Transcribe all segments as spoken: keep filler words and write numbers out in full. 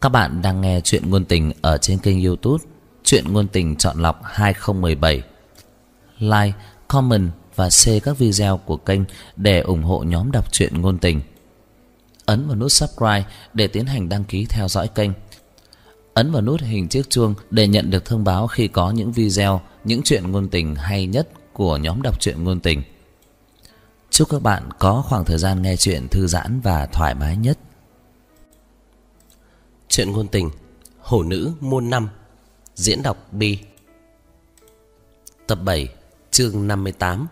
Các bạn đang nghe chuyện ngôn tình ở trên kênh YouTube Chuyện Ngôn Tình Chọn Lọc hai không một bảy. Like, comment và share các video của kênh để ủng hộ nhóm đọc truyện ngôn tình. Ấn vào nút subscribe để tiến hành đăng ký theo dõi kênh. Ấn vào nút hình chiếc chuông để nhận được thông báo khi có những video, những chuyện ngôn tình hay nhất của nhóm đọc truyện ngôn tình. Chúc các bạn có khoảng thời gian nghe chuyện thư giãn và thoải mái nhất. Chuyện ngôn tình Hổ nữ muôn năm. Diễn đọc Bi. Tập bảy, chương năm mươi tám.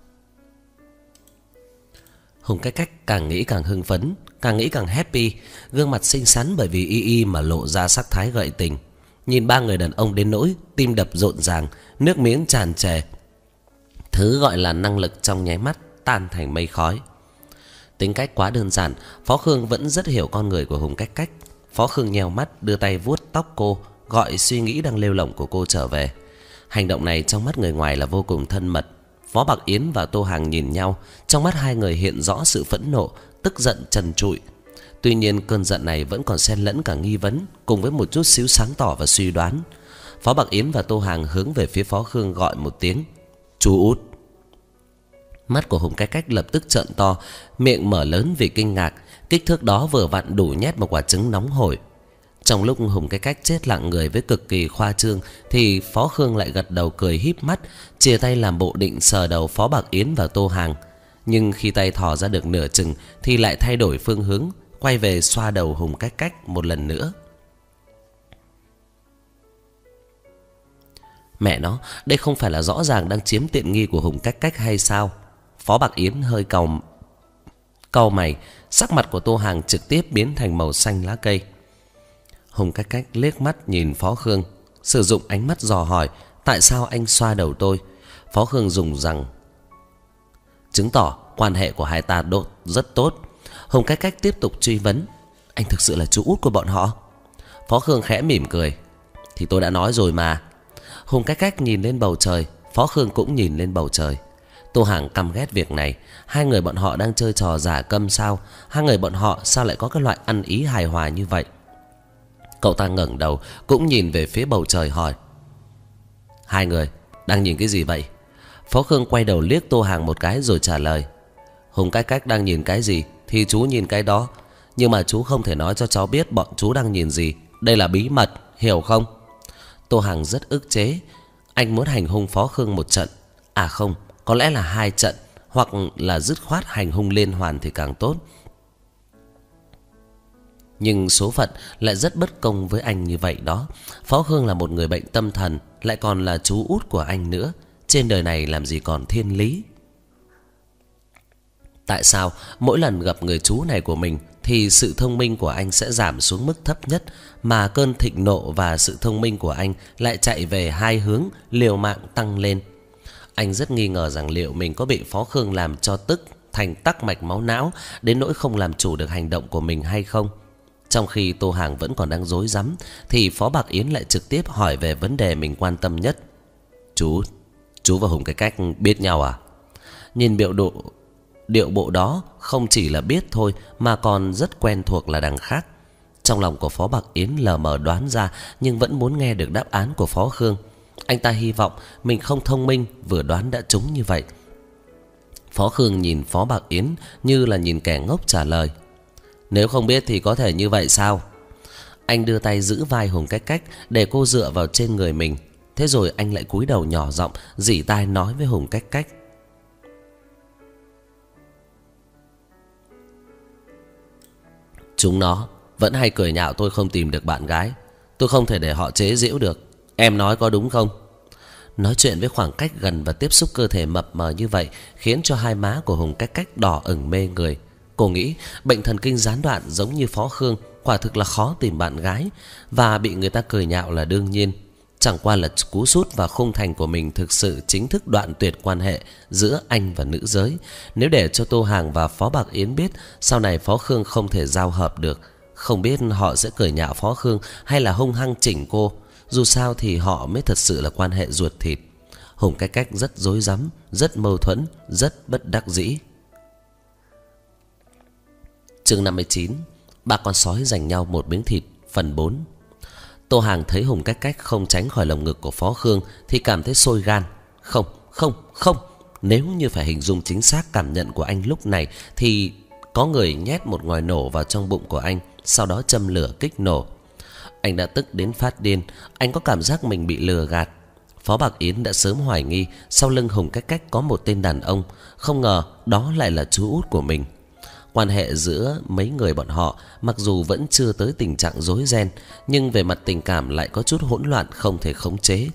Hùng Cách Cách càng nghĩ càng hưng phấn, càng nghĩ càng happy. Gương mặt xinh xắn bởi vì y y mà lộ ra sắc thái gợi tình. Nhìn ba người đàn ông đến nỗi tim đập rộn ràng, nước miếng tràn trề. Thứ gọi là năng lực trong nháy mắt tan thành mây khói. Tính cách quá đơn giản, Phó Khương vẫn rất hiểu con người của Hùng Cách Cách. Phó Khương nheo mắt, đưa tay vuốt tóc cô, gọi suy nghĩ đang lêu lỏng của cô trở về. Hành động này trong mắt người ngoài là vô cùng thân mật. Phó Bạc Yến và Tô Hàng nhìn nhau, trong mắt hai người hiện rõ sự phẫn nộ, tức giận trần trụi. Tuy nhiên cơn giận này vẫn còn xen lẫn cả nghi vấn, cùng với một chút xíu sáng tỏ và suy đoán. Phó Bạc Yến và Tô Hàng hướng về phía Phó Khương gọi một tiếng: "Chú út." Mắt của Hùng Cách Cách lập tức trợn to, miệng mở lớn vì kinh ngạc. Kích thước đó vừa vặn đủ nhét một quả trứng nóng hổi. Trong lúc Hùng Cách Cách chết lặng người với cực kỳ khoa trương, thì Phó Khương lại gật đầu cười híp mắt, chia tay làm bộ định sờ đầu Phó Bạc Yến và Tô Hàng. Nhưng khi tay thò ra được nửa chừng thì lại thay đổi phương hướng, quay về xoa đầu Hùng Cách Cách một lần nữa. Mẹ nó, đây không phải là rõ ràng đang chiếm tiện nghi của Hùng Cách Cách hay sao? Phó Bạc Yến hơi cau cau mày, sắc mặt của Tô Hàng trực tiếp biến thành màu xanh lá cây. Hùng Cách Cách liếc mắt nhìn Phó Khương, sử dụng ánh mắt dò hỏi: "Tại sao anh xoa đầu tôi?" Phó Khương dùng rằng chứng tỏ quan hệ của hai ta đột rất tốt. Hùng Cách Cách tiếp tục truy vấn: "Anh thực sự là chú út của bọn họ?" Phó Khương khẽ mỉm cười: "Thì tôi đã nói rồi mà." Hùng Cách Cách nhìn lên bầu trời, Phó Khương cũng nhìn lên bầu trời. Tô Hàng căm ghét việc này. Hai người bọn họ đang chơi trò giả câm sao? Hai người bọn họ sao lại có cái loại ăn ý hài hòa như vậy? Cậu ta ngẩng đầu, cũng nhìn về phía bầu trời hỏi: "Hai người đang nhìn cái gì vậy?" Phó Khương quay đầu liếc Tô Hàng một cái rồi trả lời: "Hùng Cách Cách đang nhìn cái gì thì chú nhìn cái đó. Nhưng mà chú không thể nói cho cháu biết bọn chú đang nhìn gì. Đây là bí mật, hiểu không?" Tô Hàng rất ức chế. Anh muốn hành hung Phó Khương một trận. À không, có lẽ là hai trận, hoặc là dứt khoát hành hung liên hoàn thì càng tốt. Nhưng số phận lại rất bất công với anh như vậy đó. Phó Khương là một người bệnh tâm thần, lại còn là chú út của anh nữa. Trên đời này làm gì còn thiên lý? Tại sao mỗi lần gặp người chú này của mình thì sự thông minh của anh sẽ giảm xuống mức thấp nhất, mà cơn thịnh nộ và sự thông minh của anh lại chạy về hai hướng, liều mạng tăng lên? Anh rất nghi ngờ rằng liệu mình có bị Phó Khương làm cho tức thành tắc mạch máu não đến nỗi không làm chủ được hành động của mình hay không. Trong khi Tô Hàng vẫn còn đang rối rắm thì Phó Bạc Yến lại trực tiếp hỏi về vấn đề mình quan tâm nhất: Chú, chú và Hùng Cách Cách biết nhau à?" Nhìn biểu độ điệu bộ đó, không chỉ là biết thôi mà còn rất quen thuộc là đằng khác. Trong lòng của Phó Bạc Yến lờ mờ đoán ra, nhưng vẫn muốn nghe được đáp án của Phó Khương. Anh ta hy vọng mình không thông minh, vừa đoán đã trúng như vậy. Phó Khương nhìn Phó Bạc Yến như là nhìn kẻ ngốc trả lời: "Nếu không biết thì có thể như vậy sao?" Anh đưa tay giữ vai Hùng Cách Cách để cô dựa vào trên người mình. Thế rồi anh lại cúi đầu nhỏ giọng rỉ tai nói với Hùng Cách Cách: "Chúng nó vẫn hay cười nhạo tôi không tìm được bạn gái. Tôi không thể để họ chế giễu được. Em nói có đúng không?" Nói chuyện với khoảng cách gần và tiếp xúc cơ thể mập mờ như vậy khiến cho hai má của Hùng Cách Cách đỏ ửng mê người. Cô nghĩ bệnh thần kinh gián đoạn giống như Phó Khương quả thực là khó tìm bạn gái, và bị người ta cười nhạo là đương nhiên. Chẳng qua là cú sút và khung thành của mình thực sự chính thức đoạn tuyệt quan hệ giữa anh và nữ giới. Nếu để cho Tô Hàng và Phó Bạc Yến biết, sau này Phó Khương không thể giao hợp được. Không biết họ sẽ cười nhạo Phó Khương hay là hung hăng chỉnh cô. Dù sao thì họ mới thật sự là quan hệ ruột thịt. Hùng Cách Cách rất rối rắm, rất mâu thuẫn, rất bất đắc dĩ. Chương năm mươi chín. Ba con sói giành nhau một miếng thịt Phần bốn. Tô Hàng thấy Hùng Cách Cách không tránh khỏi lồng ngực của Phó Khương thì cảm thấy sôi gan. Không, không, không. Nếu như phải hình dung chính xác cảm nhận của anh lúc này thì có người nhét một ngòi nổ vào trong bụng của anh, sau đó châm lửa kích nổ. Anh đã tức đến phát điên. Anh có cảm giác mình bị lừa gạt. Phó Bạc Yến đã sớm hoài nghi sau lưng Hùng Cách Cách có một tên đàn ông. Không ngờ đó lại là chú út của mình. Quan hệ giữa mấy người bọn họ mặc dù vẫn chưa tới tình trạng rối ren, nhưng về mặt tình cảm lại có chút hỗn loạn không thể khống chế.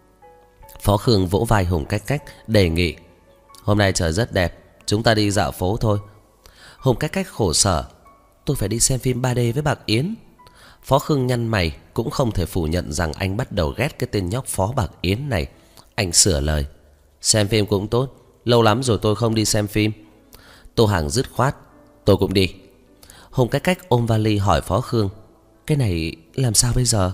Phó Khương vỗ vai Hùng Cách Cách đề nghị: "Hôm nay trời rất đẹp, chúng ta đi dạo phố thôi." Hùng Cách Cách khổ sở: "Tôi phải đi xem phim ba D với Bạc Yến." Phó Khương nhăn mày, cũng không thể phủ nhận rằng anh bắt đầu ghét cái tên nhóc Phó Bạc Yến này. Anh sửa lời: "Xem phim cũng tốt, lâu lắm rồi tôi không đi xem phim." Tô Hàng dứt khoát: "Tôi cũng đi." Hùng Cách Cách ôm vali hỏi Phó Khương: "Cái này làm sao bây giờ?"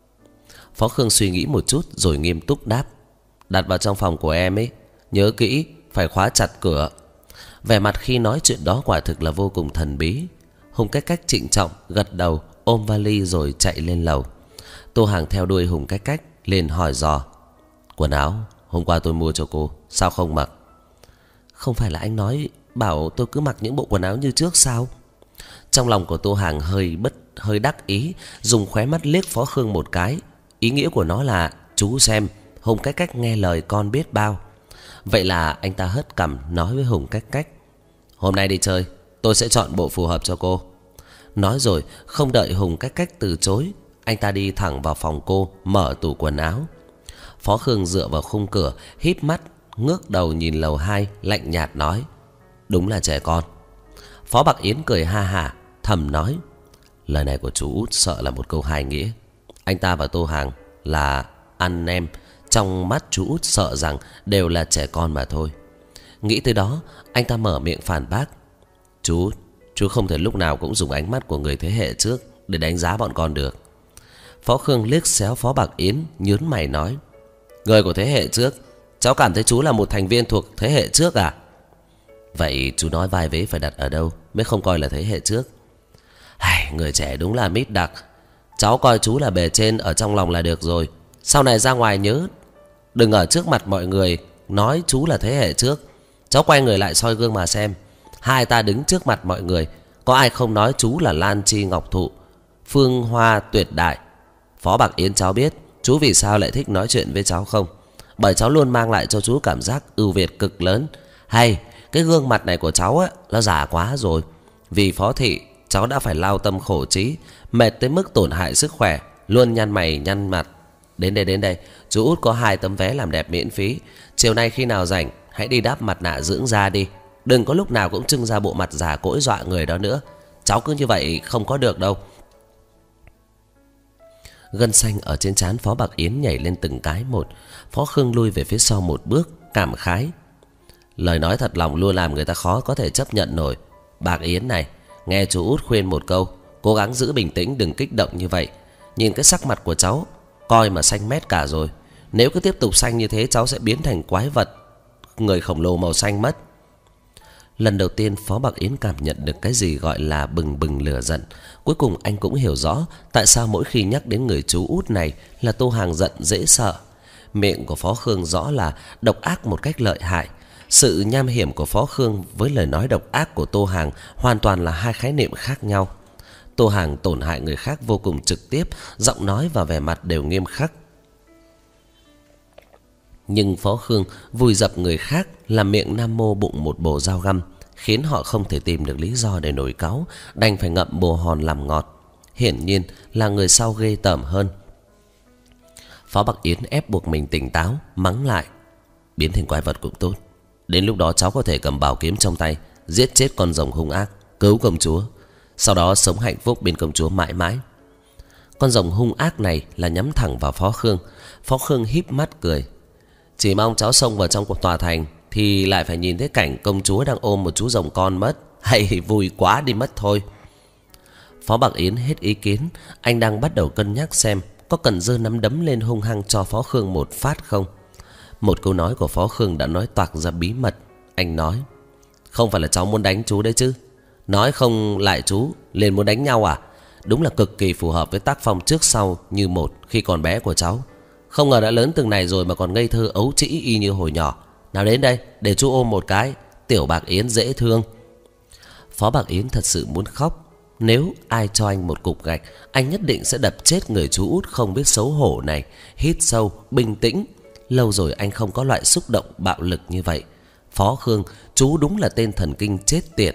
Phó Khương suy nghĩ một chút rồi nghiêm túc đáp: "Đặt vào trong phòng của em ấy, nhớ kỹ phải khóa chặt cửa." Vẻ mặt khi nói chuyện đó quả thực là vô cùng thần bí. Hùng Cách Cách trịnh trọng gật đầu, ôm vali rồi chạy lên lầu. Tô Hàng theo đuôi Hùng Cách Cách liền hỏi dò: "Quần áo hôm qua tôi mua cho cô, sao không mặc?" "Không phải là anh nói bảo tôi cứ mặc những bộ quần áo như trước sao?" Trong lòng của Tô Hàng hơi bất hơi đắc ý, dùng khóe mắt liếc Phó Khương một cái. Ý nghĩa của nó là: "Chú xem, Hùng Cách Cách nghe lời con biết bao." Vậy là anh ta hất cằm nói với Hùng Cách Cách: "Hôm nay đi chơi, tôi sẽ chọn bộ phù hợp cho cô." Nói rồi không đợi Hùng Cách Cách từ chối, anh ta đi thẳng vào phòng cô, mở tủ quần áo. Phó Khương dựa vào khung cửa, híp mắt ngước đầu nhìn lầu hai, lạnh nhạt nói: "Đúng là trẻ con." Phó Bạc Yến cười ha hả, thầm nói: "Lời này của chú út sợ là một câu hài nghĩa. Anh ta và Tô Hàng là anh em, trong mắt chú út sợ rằng đều là trẻ con mà thôi." Nghĩ tới đó, anh ta mở miệng phản bác: "Chú út, chú không thể lúc nào cũng dùng ánh mắt của người thế hệ trước để đánh giá bọn con được." Phó Khương liếc xéo Phó Bạc Yến, nhướng mày nói: "Người của thế hệ trước, cháu cảm thấy chú là một thành viên thuộc thế hệ trước à?" "Vậy chú nói vai vế phải đặt ở đâu mới không coi là thế hệ trước?" "Hài, người trẻ đúng là mít đặc. Cháu coi chú là bề trên, ở trong lòng là được rồi. Sau này ra ngoài nhớ đừng ở trước mặt mọi người nói chú là thế hệ trước." Cháu quay người lại soi gương mà xem, hai ta đứng trước mặt mọi người, có ai không nói chú là Lan Chi Ngọc Thụ, Phương Hoa Tuyệt Đại? Phó Bạc Yến cháu biết chú vì sao lại thích nói chuyện với cháu không? Bởi cháu luôn mang lại cho chú cảm giác ưu việt cực lớn. Hay, cái gương mặt này của cháu á, nó già quá rồi. Vì Phó Thị, cháu đã phải lao tâm khổ trí, mệt tới mức tổn hại sức khỏe, luôn nhăn mày nhăn mặt. Đến đây, đến đây, chú út có hai tấm vé làm đẹp miễn phí. Chiều nay khi nào rảnh, hãy đi đắp mặt nạ dưỡng da đi. Đừng có lúc nào cũng trưng ra bộ mặt già cỗi dọa người đó nữa. Cháu cứ như vậy không có được đâu." Gân xanh ở trên trán Phó Bạc Yến nhảy lên từng cái một. Phó Khương lui về phía sau một bước, cảm khái: "Lời nói thật lòng luôn làm người ta khó có thể chấp nhận nổi. Bạc Yến này, nghe chú út khuyên một câu, cố gắng giữ bình tĩnh, đừng kích động như vậy. Nhìn cái sắc mặt của cháu, coi mà xanh mét cả rồi. Nếu cứ tiếp tục xanh như thế, cháu sẽ biến thành quái vật, người khổng lồ màu xanh mất." Lần đầu tiên Phó Bạc Yến cảm nhận được cái gì gọi là bừng bừng lửa giận. Cuối cùng anh cũng hiểu rõ tại sao mỗi khi nhắc đến người chú út này là Tô Hàng giận dễ sợ. Miệng của Phó Khương rõ là độc ác một cách lợi hại. Sự nham hiểm của Phó Khương với lời nói độc ác của Tô Hàng hoàn toàn là hai khái niệm khác nhau. Tô Hàng tổn hại người khác vô cùng trực tiếp, giọng nói và vẻ mặt đều nghiêm khắc. Nhưng Phó Khương vùi dập người khác, làm miệng nam mô bụng một bồ dao găm, khiến họ không thể tìm được lý do để nổi cáu, đành phải ngậm bồ hòn làm ngọt. Hiển nhiên là người sau ghê tởm hơn. Phó Bạc Yến ép buộc mình tỉnh táo, mắng lại: "Biến thành quái vật cũng tốt. Đến lúc đó cháu có thể cầm bảo kiếm trong tay, giết chết con rồng hung ác, cứu công chúa, sau đó sống hạnh phúc bên công chúa mãi mãi." Con rồng hung ác này là nhắm thẳng vào Phó Khương. Phó Khương híp mắt cười: "Chỉ mong cháu xông vào trong cuộc tòa thành thì lại phải nhìn thấy cảnh công chúa đang ôm một chú rồng con mất, hay vui quá đi mất thôi." Phó Bạc Yến hết ý kiến. Anh đang bắt đầu cân nhắc xem có cần giơ nắm đấm lên hung hăng cho Phó Khương một phát không. Một câu nói của Phó Khương đã nói toạc ra bí mật. Anh nói: "Không phải là cháu muốn đánh chú đấy chứ? Nói không lại chú liền muốn đánh nhau à? đúng là cực kỳ phù hợp với tác phong trước sau như một khi còn bé của cháu. Không ngờ đã lớn từng này rồi mà còn ngây thơ ấu trĩ y như hồi nhỏ. Nào đến đây, để chú ôm một cái. Tiểu Bạc Yến dễ thương. Phó Bạc Yến thật sự muốn khóc. Nếu ai cho anh một cục gạch, anh nhất định sẽ đập chết người chú út không biết xấu hổ này. Hít sâu, bình tĩnh. Lâu rồi anh không có loại xúc động bạo lực như vậy. Phó Khương, chú đúng là tên thần kinh chết tiệt.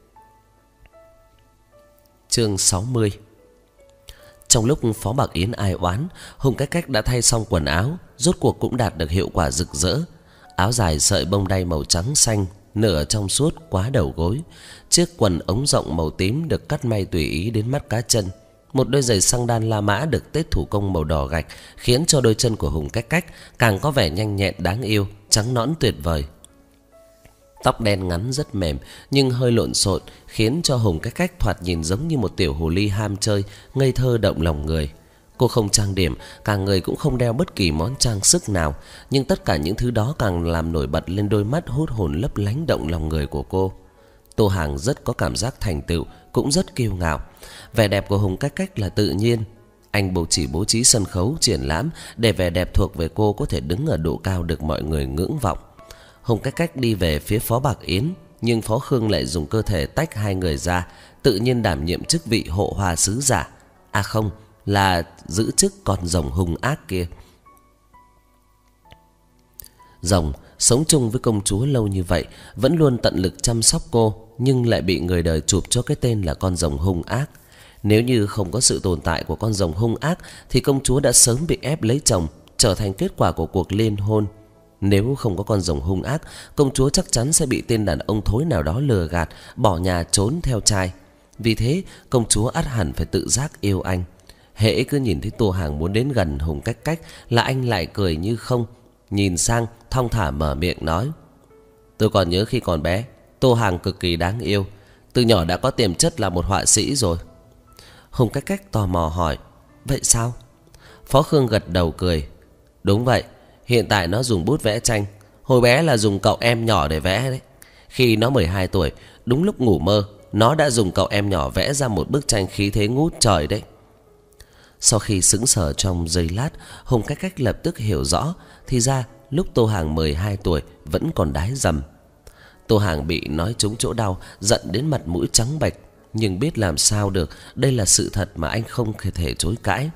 Chương sáu mươi. Trong lúc Phó Bạc Yến ai oán, Hùng Cách Cách đã thay xong quần áo, rốt cuộc cũng đạt được hiệu quả rực rỡ. Áo dài sợi bông đay màu trắng xanh, nửa trong suốt quá đầu gối. Chiếc quần ống rộng màu tím được cắt may tùy ý đến mắt cá chân. Một đôi giày xăng đan La Mã được tết thủ công màu đỏ gạch, khiến cho đôi chân của Hùng Cách Cách càng có vẻ nhanh nhẹn đáng yêu, trắng nõn tuyệt vời. Tóc đen ngắn rất mềm nhưng hơi lộn xộn, khiến cho Hùng Cách Cách thoạt nhìn giống như một tiểu hồ ly ham chơi, ngây thơ động lòng người. Cô không trang điểm, cả người cũng không đeo bất kỳ món trang sức nào, nhưng tất cả những thứ đó càng làm nổi bật lên đôi mắt hút hồn lấp lánh động lòng người của cô. Tô Hàng rất có cảm giác thành tựu, cũng rất kiêu ngạo. Vẻ đẹp của Hùng Cách Cách là tự nhiên. Anh bố chỉ bố trí sân khấu triển lãm để vẻ đẹp thuộc về cô có thể đứng ở độ cao được mọi người ngưỡng vọng. Hùng Cách Cách đi về phía Phó Bạc Yến, nhưng Phó Khương lại dùng cơ thể tách hai người ra, tự nhiên đảm nhiệm chức vị hộ hoa sứ giả. À không, là giữ chức con rồng hung ác kia. Rồng sống chung với công chúa lâu như vậy, vẫn luôn tận lực chăm sóc cô, nhưng lại bị người đời chụp cho cái tên là con rồng hung ác. Nếu như không có sự tồn tại của con rồng hung ác thì công chúa đã sớm bị ép lấy chồng, trở thành kết quả của cuộc liên hôn. Nếu không có con rồng hung ác, công chúa chắc chắn sẽ bị tên đàn ông thối nào đó lừa gạt, bỏ nhà trốn theo trai. Vì thế công chúa ắt hẳn phải tự giác yêu anh. Hễ cứ nhìn thấy Tô Hàng muốn đến gần Hùng Cách Cách là anh lại cười như không, nhìn sang thong thả mở miệng nói: Tôi còn nhớ khi còn bé, Tô Hàng cực kỳ đáng yêu, từ nhỏ đã có tiềm chất là một họa sĩ rồi. Hùng Cách Cách tò mò hỏi: Vậy sao? Phó Khương gật đầu cười: Đúng vậy, hiện tại nó dùng bút vẽ tranh, hồi bé là dùng cậu em nhỏ để vẽ đấy. Khi nó mười hai tuổi, đúng lúc ngủ mơ, nó đã dùng cậu em nhỏ vẽ ra một bức tranh khí thế ngút trời đấy. Sau khi sững sờ trong giây lát, Hùng Cách Cách lập tức hiểu rõ, thì ra lúc Tô Hàng mười hai tuổi vẫn còn đái dầm. Tô Hàng bị nói trúng chỗ đau, giận đến mặt mũi trắng bệch, nhưng biết làm sao được, đây là sự thật mà anh không thể chối cãi.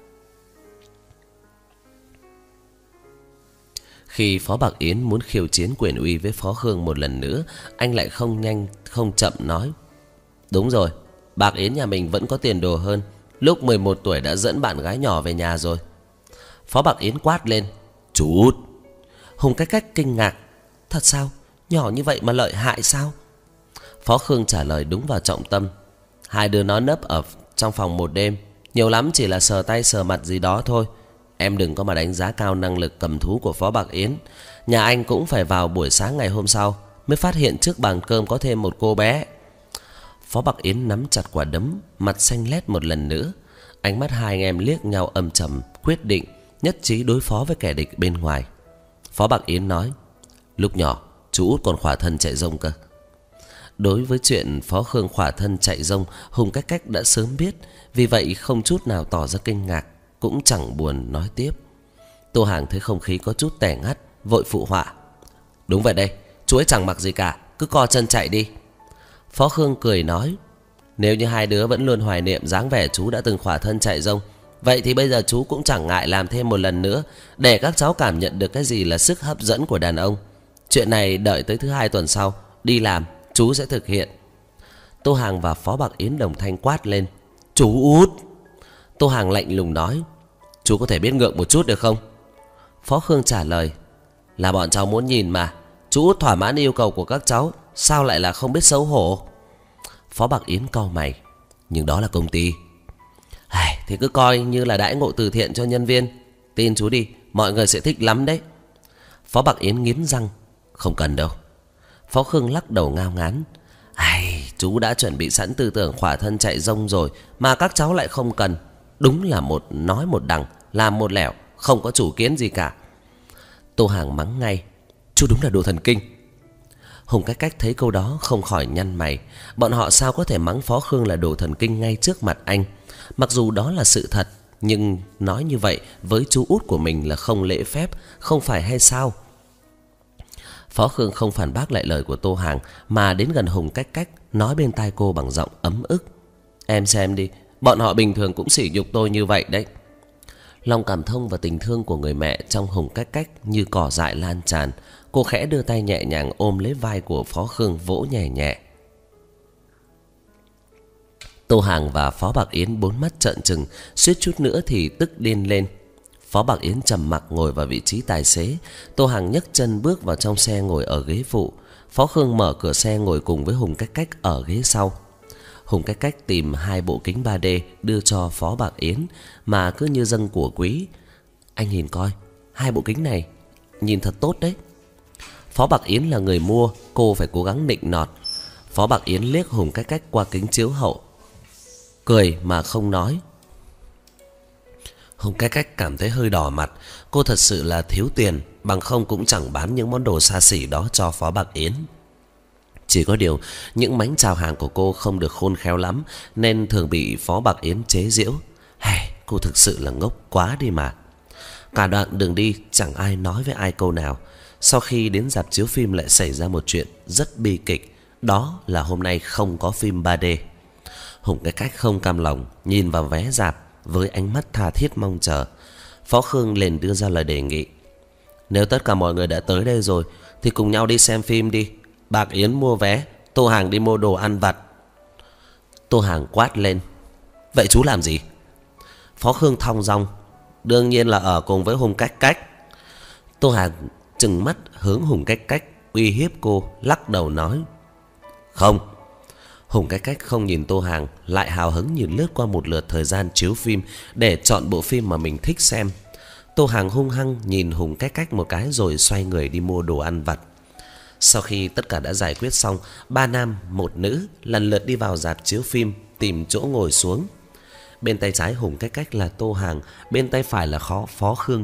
Khi Phó Bạc Yến muốn khiêu chiến quyền uy với Phó Khương một lần nữa, anh lại không nhanh không chậm nói: Đúng rồi, Bạc Yến nhà mình vẫn có tiền đồ hơn, lúc mười một tuổi đã dẫn bạn gái nhỏ về nhà rồi. Phó Bạc Yến quát lên: Chú út! Hùng Cách Cách kinh ngạc: Thật sao? Nhỏ như vậy mà lợi hại sao? Phó Khương trả lời đúng vào trọng tâm: Hai đứa nó nấp ở trong phòng một đêm, nhiều lắm chỉ là sờ tay sờ mặt gì đó thôi. Em đừng có mà đánh giá cao năng lực cầm thú của Phó Bạc Yến. Nhà anh cũng phải vào buổi sáng ngày hôm sau mới phát hiện trước bàn cơm có thêm một cô bé. Phó Bạc Yến nắm chặt quả đấm, mặt xanh lét một lần nữa. Ánh mắt hai anh em liếc nhau âm trầm, quyết định nhất trí đối phó với kẻ địch bên ngoài. Phó Bạc Yến nói: Lúc nhỏ chú út còn khỏa thân chạy rông cơ. Đối với chuyện Phó Khương khỏa thân chạy rông, Hùng Cách Cách đã sớm biết, vì vậy không chút nào tỏ ra kinh ngạc, cũng chẳng buồn nói tiếp. Tô Hàng thấy không khí có chút tẻ ngắt, vội phụ họa: Đúng vậy đây, chú ấy chẳng mặc gì cả, cứ co chân chạy đi. Phó Khương cười nói: Nếu như hai đứa vẫn luôn hoài niệm dáng vẻ chú đã từng khỏa thân chạy rông, vậy thì bây giờ chú cũng chẳng ngại làm thêm một lần nữa, để các cháu cảm nhận được cái gì là sức hấp dẫn của đàn ông. Chuyện này đợi tới thứ hai tuần sau đi làm, chú sẽ thực hiện. Tô Hàng và Phó Bạc Yến đồng thanh quát lên: Chú út! Tô Hàng lạnh lùng nói: Chú có thể biết ngượng một chút được không? Phó Khương trả lời: Là bọn cháu muốn nhìn mà, chú út thỏa mãn yêu cầu của các cháu, sao lại là không biết xấu hổ? Phó Bạc Yến cau mày: Nhưng đó là công ty. Ai, thì cứ coi như là đãi ngộ từ thiện cho nhân viên. Tin chú đi, mọi người sẽ thích lắm đấy. Phó Bạc Yến nghiến răng: Không cần đâu. Phó Khương lắc đầu ngao ngán: Ai, chú đã chuẩn bị sẵn tư tưởng khỏa thân chạy rông rồi mà các cháu lại không cần. Đúng là một nói một đằng, làm một lẻo, không có chủ kiến gì cả. Tô Hàng mắng ngay: Chú đúng là đồ thần kinh. Hùng Cách Cách thấy câu đó không khỏi nhăn mày. Bọn họ sao có thể mắng Phó Khương là đồ thần kinh ngay trước mặt anh? Mặc dù đó là sự thật, nhưng nói như vậy với chú út của mình là không lễ phép, không phải hay sao? Phó Khương không phản bác lại lời của Tô Hàng, mà đến gần Hùng Cách Cách, nói bên tai cô bằng giọng ấm ức: "Em xem đi, bọn họ bình thường cũng sỉ nhục tôi như vậy đấy." Lòng cảm thông và tình thương của người mẹ trong Hùng Cách Cách như cỏ dại lan tràn. Cô khẽ đưa tay nhẹ nhàng ôm lấy vai của Phó Khương, vỗ nhẹ nhẹ. Tô Hàng và Phó Bạc Yến bốn mắt trợn trừng, suýt chút nữa thì tức điên lên. Phó Bạc Yến trầm mặc ngồi vào vị trí tài xế. Tô Hàng nhấc chân bước vào trong xe ngồi ở ghế phụ. Phó Khương mở cửa xe ngồi cùng với Hùng Cách Cách ở ghế sau. Hùng Cách Cách tìm hai bộ kính ba D đưa cho Phó Bạc Yến, mà cứ như dâng của quý. "Anh nhìn coi, hai bộ kính này nhìn thật tốt đấy." Phó Bạc Yến là người mua, cô phải cố gắng nịnh nọt. Phó Bạc Yến liếc Hùng Cách Cách qua kính chiếu hậu, cười mà không nói. Hùng Cách Cách cảm thấy hơi đỏ mặt. Cô thật sự là thiếu tiền, bằng không cũng chẳng bán những món đồ xa xỉ đó cho Phó Bạc Yến. Chỉ có điều những mánh chào hàng của cô không được khôn khéo lắm, nên thường bị Phó Bạc Yến chế giễu. Hey, cô thực sự là ngốc quá đi mà. Cả đoạn đường đi chẳng ai nói với ai câu nào. Sau khi đến rạp chiếu phim lại xảy ra một chuyện rất bi kịch. Đó là hôm nay không có phim ba D. Hùng Cách Cách không cam lòng nhìn vào vé rạp với ánh mắt tha thiết mong chờ. Phó Khương liền đưa ra lời đề nghị: "Nếu tất cả mọi người đã tới đây rồi thì cùng nhau đi xem phim đi. Bạc Yến mua vé, Tô Hàng đi mua đồ ăn vặt." Tô Hàng quát lên: "Vậy chú làm gì?" Phó Khương thong dong: "Đương nhiên là ở cùng với Hùng Cách Cách." Tô Hàng trừng mắt hướng Hùng Cách Cách, uy hiếp cô, lắc đầu nói: "Không." Hùng Cách Cách không nhìn Tô Hàng, lại hào hứng nhìn lướt qua một lượt thời gian chiếu phim để chọn bộ phim mà mình thích xem. Tô Hàng hung hăng nhìn Hùng Cách Cách một cái rồi xoay người đi mua đồ ăn vặt. Sau khi tất cả đã giải quyết xong, ba nam một nữ lần lượt đi vào rạp chiếu phim tìm chỗ ngồi xuống. Bên tay trái Hùng Cách Cách là Tô Hàng, bên tay phải là khó Phó Khương.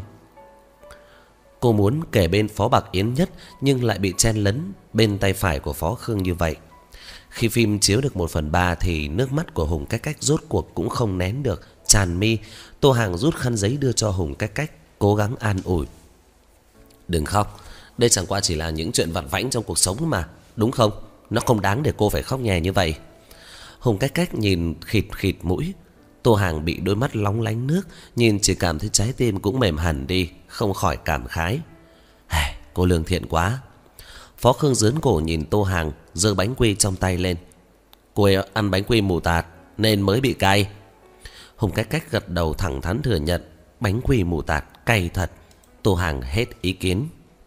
Cô muốn kể bên Phó Bạc Yến nhất, nhưng lại bị chen lấn bên tay phải của Phó Khương như vậy. Khi phim chiếu được một phần ba thì nước mắt của Hùng Cách Cách rốt cuộc cũng không nén được, tràn mi. Tô Hàng rút khăn giấy đưa cho Hùng Cách Cách, cố gắng an ủi: "Đừng khóc, đây chẳng qua chỉ là những chuyện vặt vãnh trong cuộc sống mà, đúng không? Nó không đáng để cô phải khóc nhè như vậy." Hùng Cách Cách nhìn khịt khịt mũi. Tô Hàng bị đôi mắt lóng lánh nước, nhìn chỉ cảm thấy trái tim cũng mềm hẳn đi, không khỏi cảm khái: "Hey, cô lương thiện quá." Phó Khương giớn cổ nhìn Tô Hàng, giơ bánh quy trong tay lên: "Cô ấy ăn bánh quy mù tạt nên mới bị cay." Hùng Cách Cách gật đầu thẳng thắn thừa nhận: bánh quy mù tạt cay thật. Tô Hàng hết ý kiến.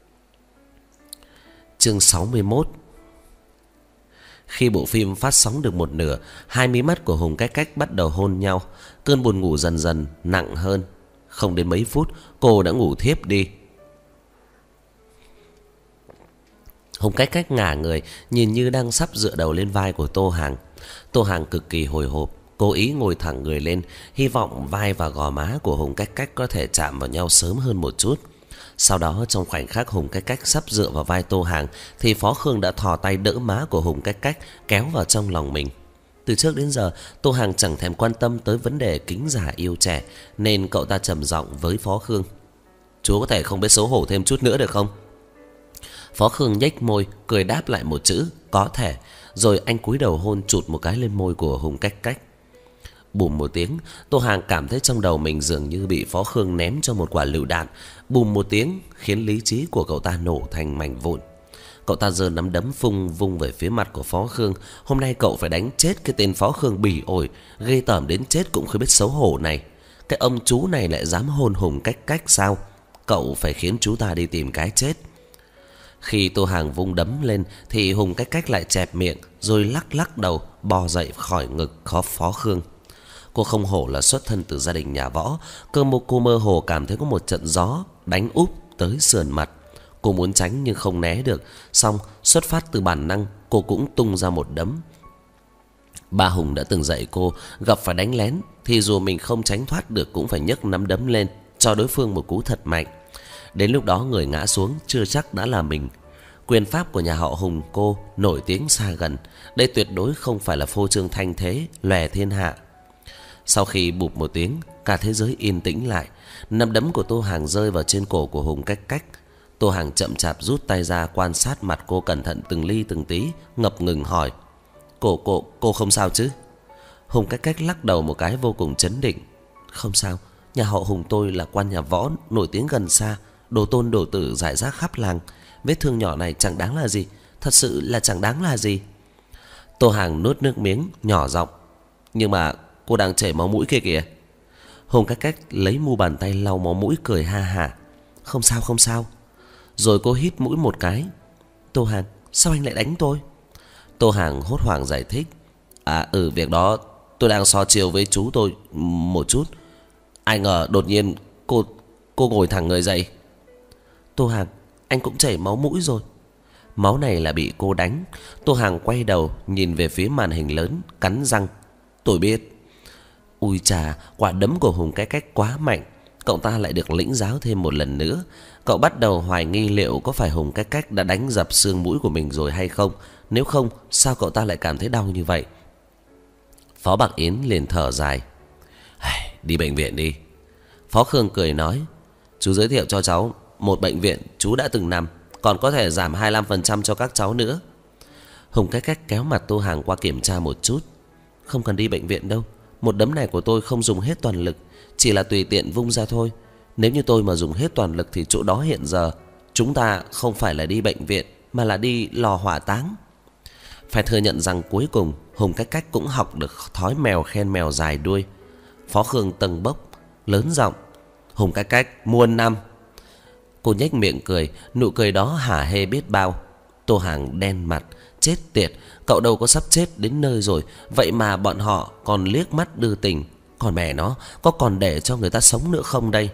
Chương sáu mươi mốt. Khi bộ phim phát sóng được một nửa, hai mí mắt của Hùng Cách Cách bắt đầu hôn nhau. Cơn buồn ngủ dần dần nặng hơn. Không đến mấy phút, cô đã ngủ thiếp đi. Hùng Cách Cách ngả người, nhìn như đang sắp dựa đầu lên vai của Tô Hàng. Tô Hàng cực kỳ hồi hộp, cố ý ngồi thẳng người lên, hy vọng vai và gò má của Hùng Cách Cách có thể chạm vào nhau sớm hơn một chút. Sau đó trong khoảnh khắc Hùng Cách Cách sắp dựa vào vai Tô Hàng thì Phó Khương đã thò tay đỡ má của Hùng Cách Cách, kéo vào trong lòng mình. Từ trước đến giờ Tô Hàng chẳng thèm quan tâm tới vấn đề kính già yêu trẻ, nên cậu ta trầm giọng với Phó Khương: "Chú có thể không biết xấu hổ thêm chút nữa được không?" Phó Khương nhếch môi, cười đáp lại một chữ "có thể", rồi anh cúi đầu hôn chụt một cái lên môi của Hùng Cách Cách. Bùm một tiếng, Tô Hàng cảm thấy trong đầu mình dường như bị Phó Khương ném cho một quả lựu đạn. Bùm một tiếng khiến lý trí của cậu ta nổ thành mảnh vụn. Cậu ta giơ nắm đấm phung vung về phía mặt của Phó Khương. Hôm nay cậu phải đánh chết cái tên Phó Khương bỉ ổi, ghê tởm đến chết cũng không biết xấu hổ này. Cái ông chú này lại dám hôn Hùng Cách Cách sao? Cậu phải khiến chú ta đi tìm cái chết. Khi Tô Hàng vung đấm lên thì Hùng Cách Cách lại chẹp miệng, rồi lắc lắc đầu bò dậy khỏi ngực khó Phó Khương. Cô không hổ là xuất thân từ gia đình nhà võ. Cơ mô cô mơ hồ cảm thấy có một trận gió đánh úp tới sườn mặt. Cô muốn tránh nhưng không né được. Xong xuất phát từ bản năng, cô cũng tung ra một đấm. Ba Hùng đã từng dạy cô, gặp phải đánh lén thì dù mình không tránh thoát được cũng phải nhấc nắm đấm lên, cho đối phương một cú thật mạnh. Đến lúc đó người ngã xuống chưa chắc đã là mình. Quyền pháp của nhà họ Hùng cô nổi tiếng xa gần. Đây tuyệt đối không phải là phô trương thanh thế lòe thiên hạ. Sau khi bụp một tiếng, cả thế giới yên tĩnh lại. Nắm đấm của Tô Hàng rơi vào trên cổ của Hùng Cách Cách. Tô Hàng chậm chạp rút tay ra, quan sát mặt cô cẩn thận từng ly từng tí, ngập ngừng hỏi: Cô, cô, cô không sao chứ? Hùng Cách Cách lắc đầu một cái vô cùng trấn định: Không sao, nhà họ Hùng tôi là quan nhà võ nổi tiếng gần xa, đồ tôn đồ tử rải rác khắp làng. Vết thương nhỏ này chẳng đáng là gì, thật sự là chẳng đáng là gì. Tô Hàng nuốt nước miếng, nhỏ giọng: Nhưng mà cô đang chảy máu mũi kia kìa. Hùng Cách Cách lấy mu bàn tay lau máu mũi, cười ha hả: Không sao, không sao. Rồi cô hít mũi một cái: Tô Hàng, sao anh lại đánh tôi? Tô Hàng hốt hoảng giải thích: À ừ, việc đó tôi đang so chiều với chú tôi một chút. Ai ngờ đột nhiên cô cô ngồi thẳng người dậy. Tô Hàng, anh cũng chảy máu mũi rồi. Máu này là bị cô đánh. Tô Hàng quay đầu nhìn về phía màn hình lớn, cắn răng: Tôi biết. Ui chà, quả đấm của Hùng Cách Cách quá mạnh. Cậu ta lại được lĩnh giáo thêm một lần nữa. Cậu bắt đầu hoài nghi liệu có phải Hùng Cách Cách đã đánh dập xương mũi của mình rồi hay không. Nếu không, sao cậu ta lại cảm thấy đau như vậy? Phó Bạc Yến liền thở dài: Đi bệnh viện đi. Phó Khương cười nói: Chú giới thiệu cho cháu một bệnh viện chú đã từng nằm, còn có thể giảm hai mươi lăm phần trăm cho các cháu nữa. Hùng Cách Cách kéo mặt Tô Hàng qua kiểm tra một chút: Không cần đi bệnh viện đâu, một đấm này của tôi không dùng hết toàn lực, chỉ là tùy tiện vung ra thôi. Nếu như tôi mà dùng hết toàn lực thì chỗ đó hiện giờ chúng ta không phải là đi bệnh viện mà là đi lò hỏa táng. Phải thừa nhận rằng cuối cùng Hùng Cách Cách cũng học được thói mèo khen mèo dài đuôi. Phó Khương tầng bốc lớn giọng: Hùng Cách Cách muôn năm. Cô nhếch miệng cười, nụ cười đó hả hê biết bao. Tô Hàng đen mặt: Chết tiệt, cậu đâu có sắp chết đến nơi rồi, vậy mà bọn họ còn liếc mắt đưa tình. Còn mẹ nó, có còn để cho người ta sống nữa không đây?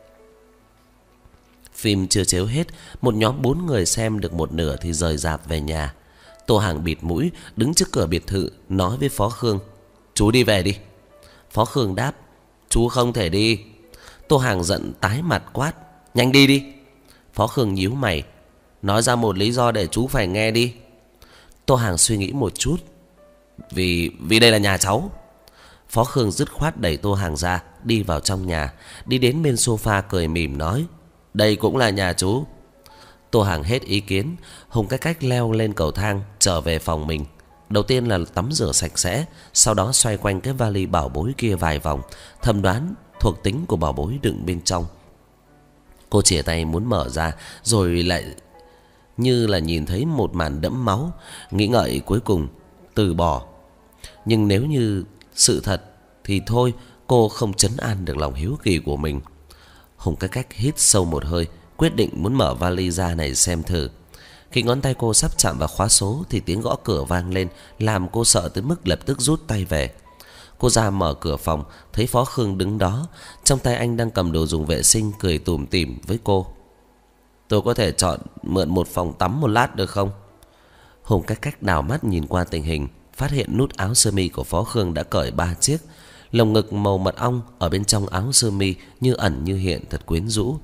Phim chưa chiếu hết, một nhóm bốn người xem được một nửa thì rời rạp về nhà. Tô Hàng bịt mũi đứng trước cửa biệt thự, nói với Phó Khương: Chú đi về đi. Phó Khương đáp: Chú không thể đi. Tô Hàng giận tái mặt quát: Nhanh đi đi. Phó Khương nhíu mày: Nói ra một lý do để chú phải nghe đi. Tô Hàng suy nghĩ một chút: Vì vì đây là nhà cháu. Phó Khương dứt khoát đẩy Tô Hàng ra, đi vào trong nhà. Đi đến bên sofa cười mỉm nói: Đây cũng là nhà chú. Tô Hàng hết ý kiến. Hùng Cách Cách leo lên cầu thang trở về phòng mình. Đầu tiên là tắm rửa sạch sẽ, sau đó xoay quanh cái vali bảo bối kia vài vòng, thầm đoán thuộc tính của bảo bối đựng bên trong. Cô chìa tay muốn mở ra, rồi lại như là nhìn thấy một màn đẫm máu, nghĩ ngợi cuối cùng từ bỏ. Nhưng nếu như sự thật thì thôi, cô không trấn an được lòng hiếu kỳ của mình. Hùng Cách Cách hít sâu một hơi, quyết định muốn mở vali ra này xem thử. Khi ngón tay cô sắp chạm vào khóa số thì tiếng gõ cửa vang lên, làm cô sợ tới mức lập tức rút tay về. Cô ra mở cửa phòng, thấy Phó Khương đứng đó, trong tay anh đang cầm đồ dùng vệ sinh, cười tủm tỉm với cô: Tôi có thể chọn mượn một phòng tắm một lát được không? Hùng Cách Cách đảo mắt nhìn qua tình hình, phát hiện nút áo sơ mi của Phó Khương đã cởi ba chiếc, lồng ngực màu mật ong ở bên trong áo sơ mi như ẩn như hiện, thật quyến rũ.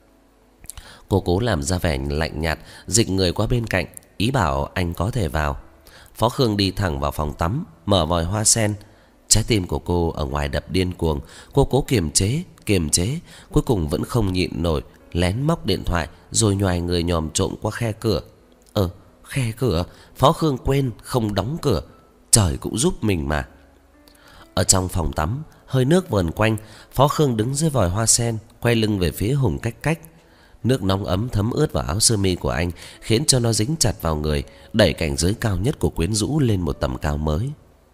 Cô cố làm ra vẻ lạnh nhạt, dịch người qua bên cạnh, ý bảo anh có thể vào. Phó Khương đi thẳng vào phòng tắm, mở vòi hoa sen. Trái tim của cô ở ngoài đập điên cuồng. Cô cố kiềm chế, kiềm chế, cuối cùng vẫn không nhịn nổi, lén móc điện thoại rồi nhoài người nhòm trộm qua khe cửa. Ờ, khe cửa, Phó Khương quên không đóng cửa. Trời cũng giúp mình mà. Ở trong phòng tắm, hơi nước vờn quanh, Phó Khương đứng dưới vòi hoa sen, quay lưng về phía Hùng Cách Cách. Nước nóng ấm thấm ướt vào áo sơ mi của anh, khiến cho nó dính chặt vào người, đẩy cảnh giới cao nhất của quyến rũ lên một tầm cao mới.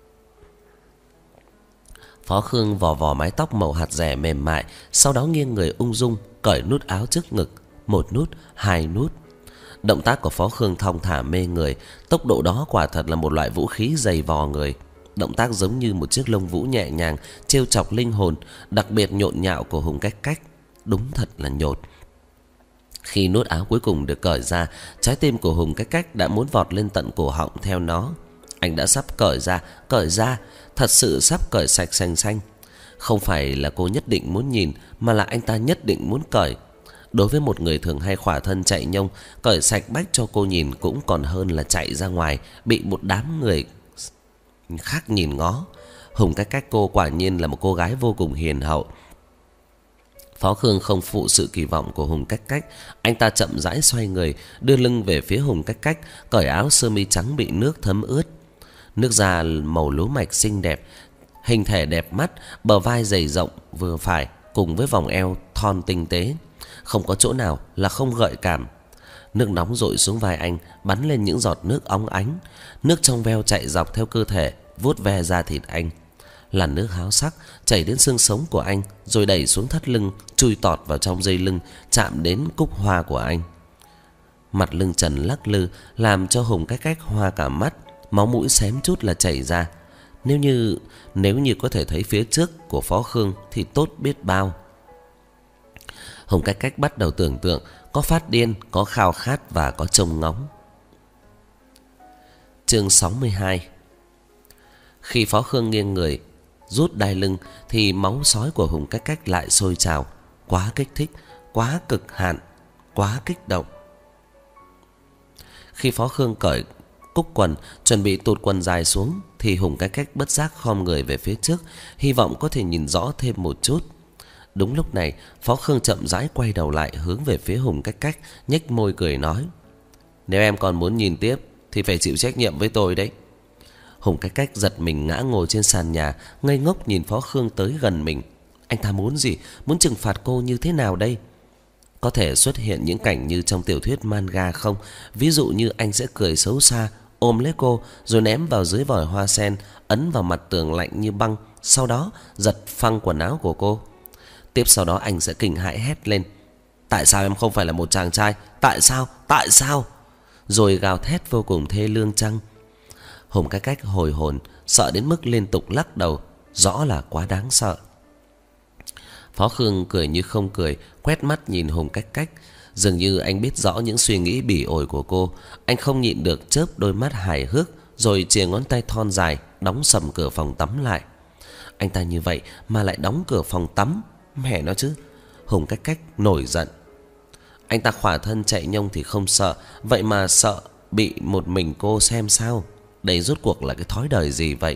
Phó Khương vò vò mái tóc màu hạt dẻ mềm mại, sau đó nghiêng người ung dung cởi nút áo trước ngực, một nút, hai nút. Động tác của Phó Khương thong thả mê người, tốc độ đó quả thật là một loại vũ khí dày vò người. Động tác giống như một chiếc lông vũ nhẹ nhàng, trêu chọc linh hồn, đặc biệt nhộn nhạo của Hùng Cách Cách. Đúng thật là nhột. Khi nút áo cuối cùng được cởi ra, trái tim của Hùng Cách Cách đã muốn vọt lên tận cổ họng theo nó. Anh đã sắp cởi ra, cởi ra, thật sự sắp cởi sạch xanh xanh. Không phải là cô nhất định muốn nhìn, mà là anh ta nhất định muốn cởi. Đối với một người thường hay khỏa thân chạy nhông, cởi sạch bách cho cô nhìn cũng còn hơn là chạy ra ngoài bị một đám người khác nhìn ngó. Hùng Cách Cách cô quả nhiên là một cô gái vô cùng hiền hậu. Phó Khương không phụ sự kỳ vọng của Hùng Cách Cách. Anh ta chậm rãi xoay người, đưa lưng về phía Hùng Cách Cách, cởi áo sơ mi trắng bị nước thấm ướt. Nước da màu lúa mạch xinh đẹp, hình thể đẹp mắt, bờ vai dày rộng vừa phải, cùng với vòng eo thon tinh tế, không có chỗ nào là không gợi cảm. Nước nóng dội xuống vai anh, bắn lên những giọt nước óng ánh. Nước trong veo chạy dọc theo cơ thể, vuốt ve da thịt anh. Làn nước háo sắc chảy đến xương sống của anh, rồi đẩy xuống thắt lưng, chui tọt vào trong dây lưng, chạm đến cúc hoa của anh. Mặt lưng trần lắc lư làm cho Hùng Cách Cách hoa cả mắt, máu mũi xém chút là chảy ra. Nếu như nếu như có thể thấy phía trước của Phó Khương thì tốt biết bao. Hùng Cách Cách bắt đầu tưởng tượng, có phát điên, có khao khát và có trông ngóng. Chương sáu mươi hai. Khi Phó Khương nghiêng người rút đai lưng thì máu sói của Hùng Cách Cách lại sôi trào. Quá kích thích, quá cực hạn, quá kích động. Khi Phó Khương cởi cúc quần, chuẩn bị tụt quần dài xuống thì Hùng Cách Cách bất giác khom người về phía trước, hy vọng có thể nhìn rõ thêm một chút. Đúng lúc này, Phó Khương chậm rãi quay đầu lại hướng về phía Hùng Cách Cách, nhếch môi cười nói: "Nếu em còn muốn nhìn tiếp thì phải chịu trách nhiệm với tôi đấy." Hùng Cách Cách giật mình ngã ngồi trên sàn nhà, ngây ngốc nhìn Phó Khương tới gần mình. Anh ta muốn gì? Muốn trừng phạt cô như thế nào đây? Có thể xuất hiện những cảnh như trong tiểu thuyết manga không? Ví dụ như anh sẽ cười xấu xa, ôm lấy cô rồi ném vào dưới vòi hoa sen, ấn vào mặt tường lạnh như băng, sau đó giật phăng quần áo của cô. Tiếp sau đó anh sẽ kinh hãi hét lên: "Tại sao em không phải là một chàng trai? Tại sao? Tại sao?" Rồi gào thét vô cùng thê lương chăng? Hùng Cách Cách hồi hồn, sợ đến mức liên tục lắc đầu, rõ là quá đáng sợ. Phó Khương cười như không cười, quét mắt nhìn Hùng Cách Cách, dường như anh biết rõ những suy nghĩ bỉ ổi của cô. Anh không nhịn được chớp đôi mắt hài hước, rồi chìa ngón tay thon dài đóng sầm cửa phòng tắm lại. Anh ta như vậy mà lại đóng cửa phòng tắm, mẹ nó chứ. Hùng Cách Cách nổi giận. Anh ta khỏa thân chạy nhông thì không sợ, vậy mà sợ bị một mình cô xem sao? Đây rốt cuộc là cái thói đời gì vậy?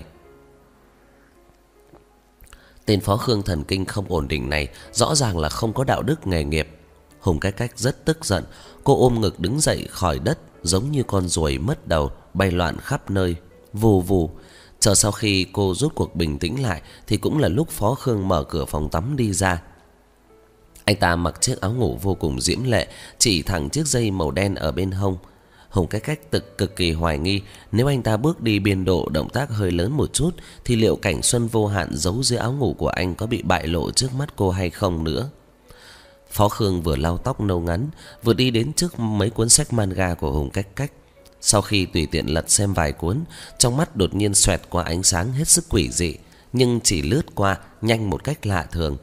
Tên Phó Khương thần kinh không ổn định này rõ ràng là không có đạo đức nghề nghiệp. Hùng Cách Cách rất tức giận, cô ôm ngực đứng dậy khỏi đất, giống như con ruồi mất đầu bay loạn khắp nơi, vù vù. Chờ sau khi cô rốt cuộc bình tĩnh lại thì cũng là lúc Phó Khương mở cửa phòng tắm đi ra. Anh ta mặc chiếc áo ngủ vô cùng diễm lệ, chỉ thẳng chiếc dây màu đen ở bên hông. Hùng Cách Cách cực cực kỳ hoài nghi, nếu anh ta bước đi biên độ động tác hơi lớn một chút thì liệu cảnh xuân vô hạn giấu dưới áo ngủ của anh có bị bại lộ trước mắt cô hay không nữa. Phó Khương vừa lau tóc nâu ngắn, vừa đi đến trước mấy cuốn sách manga của Hùng Cách Cách. Sau khi tùy tiện lật xem vài cuốn, trong mắt đột nhiên xoẹt qua ánh sáng hết sức quỷ dị, nhưng chỉ lướt qua nhanh một cách lạ thường.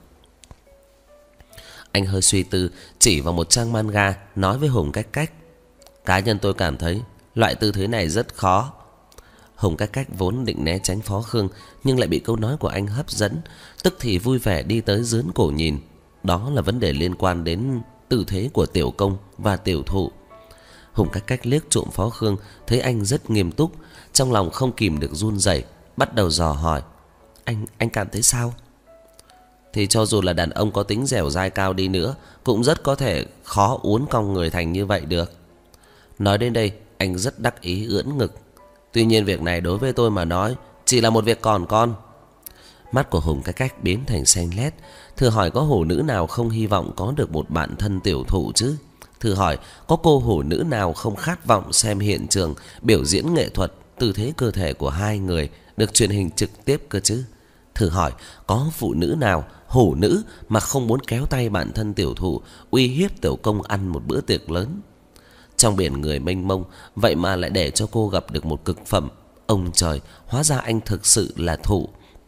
Anh hơi suy tư, chỉ vào một trang manga, nói với Hùng Cách Cách: "Cá nhân tôi cảm thấy loại tư thế này rất khó." Hùng Cách Cách vốn định né tránh Phó Khương, nhưng lại bị câu nói của anh hấp dẫn, tức thì vui vẻ đi tới dướn cổ nhìn. Đó là vấn đề liên quan đến tư thế của tiểu công và tiểu thụ. Hùng Cách Cách liếc trộm Phó Khương, thấy anh rất nghiêm túc, trong lòng không kìm được run rẩy, bắt đầu dò hỏi: Anh anh cảm thấy sao?" Thì cho dù là đàn ông có tính dẻo dai cao đi nữa, cũng rất có thể khó uốn cong người thành như vậy được. Nói đến đây, anh rất đắc ý ưỡn ngực: "Tuy nhiên việc này đối với tôi mà nói chỉ là một việc còn con." Mắt của Hùng Cách Cách biến thành xanh lét. Thử hỏi có hổ nữ nào không hy vọng có được một bạn thân tiểu thụ chứ? Thử hỏi có cô hổ nữ nào không khát vọng xem hiện trường biểu diễn nghệ thuật tư thế cơ thể của hai người được truyền hình trực tiếp cơ chứ? Thử hỏi có phụ nữ nào hổ nữ mà không muốn kéo tay bạn thân tiểu thụ uy hiếp tiểu công ăn một bữa tiệc lớn? Trong biển người mênh mông, vậy mà lại để cho cô gặp được một cực phẩm. Ông trời, hóa ra anh thực sự là thụ.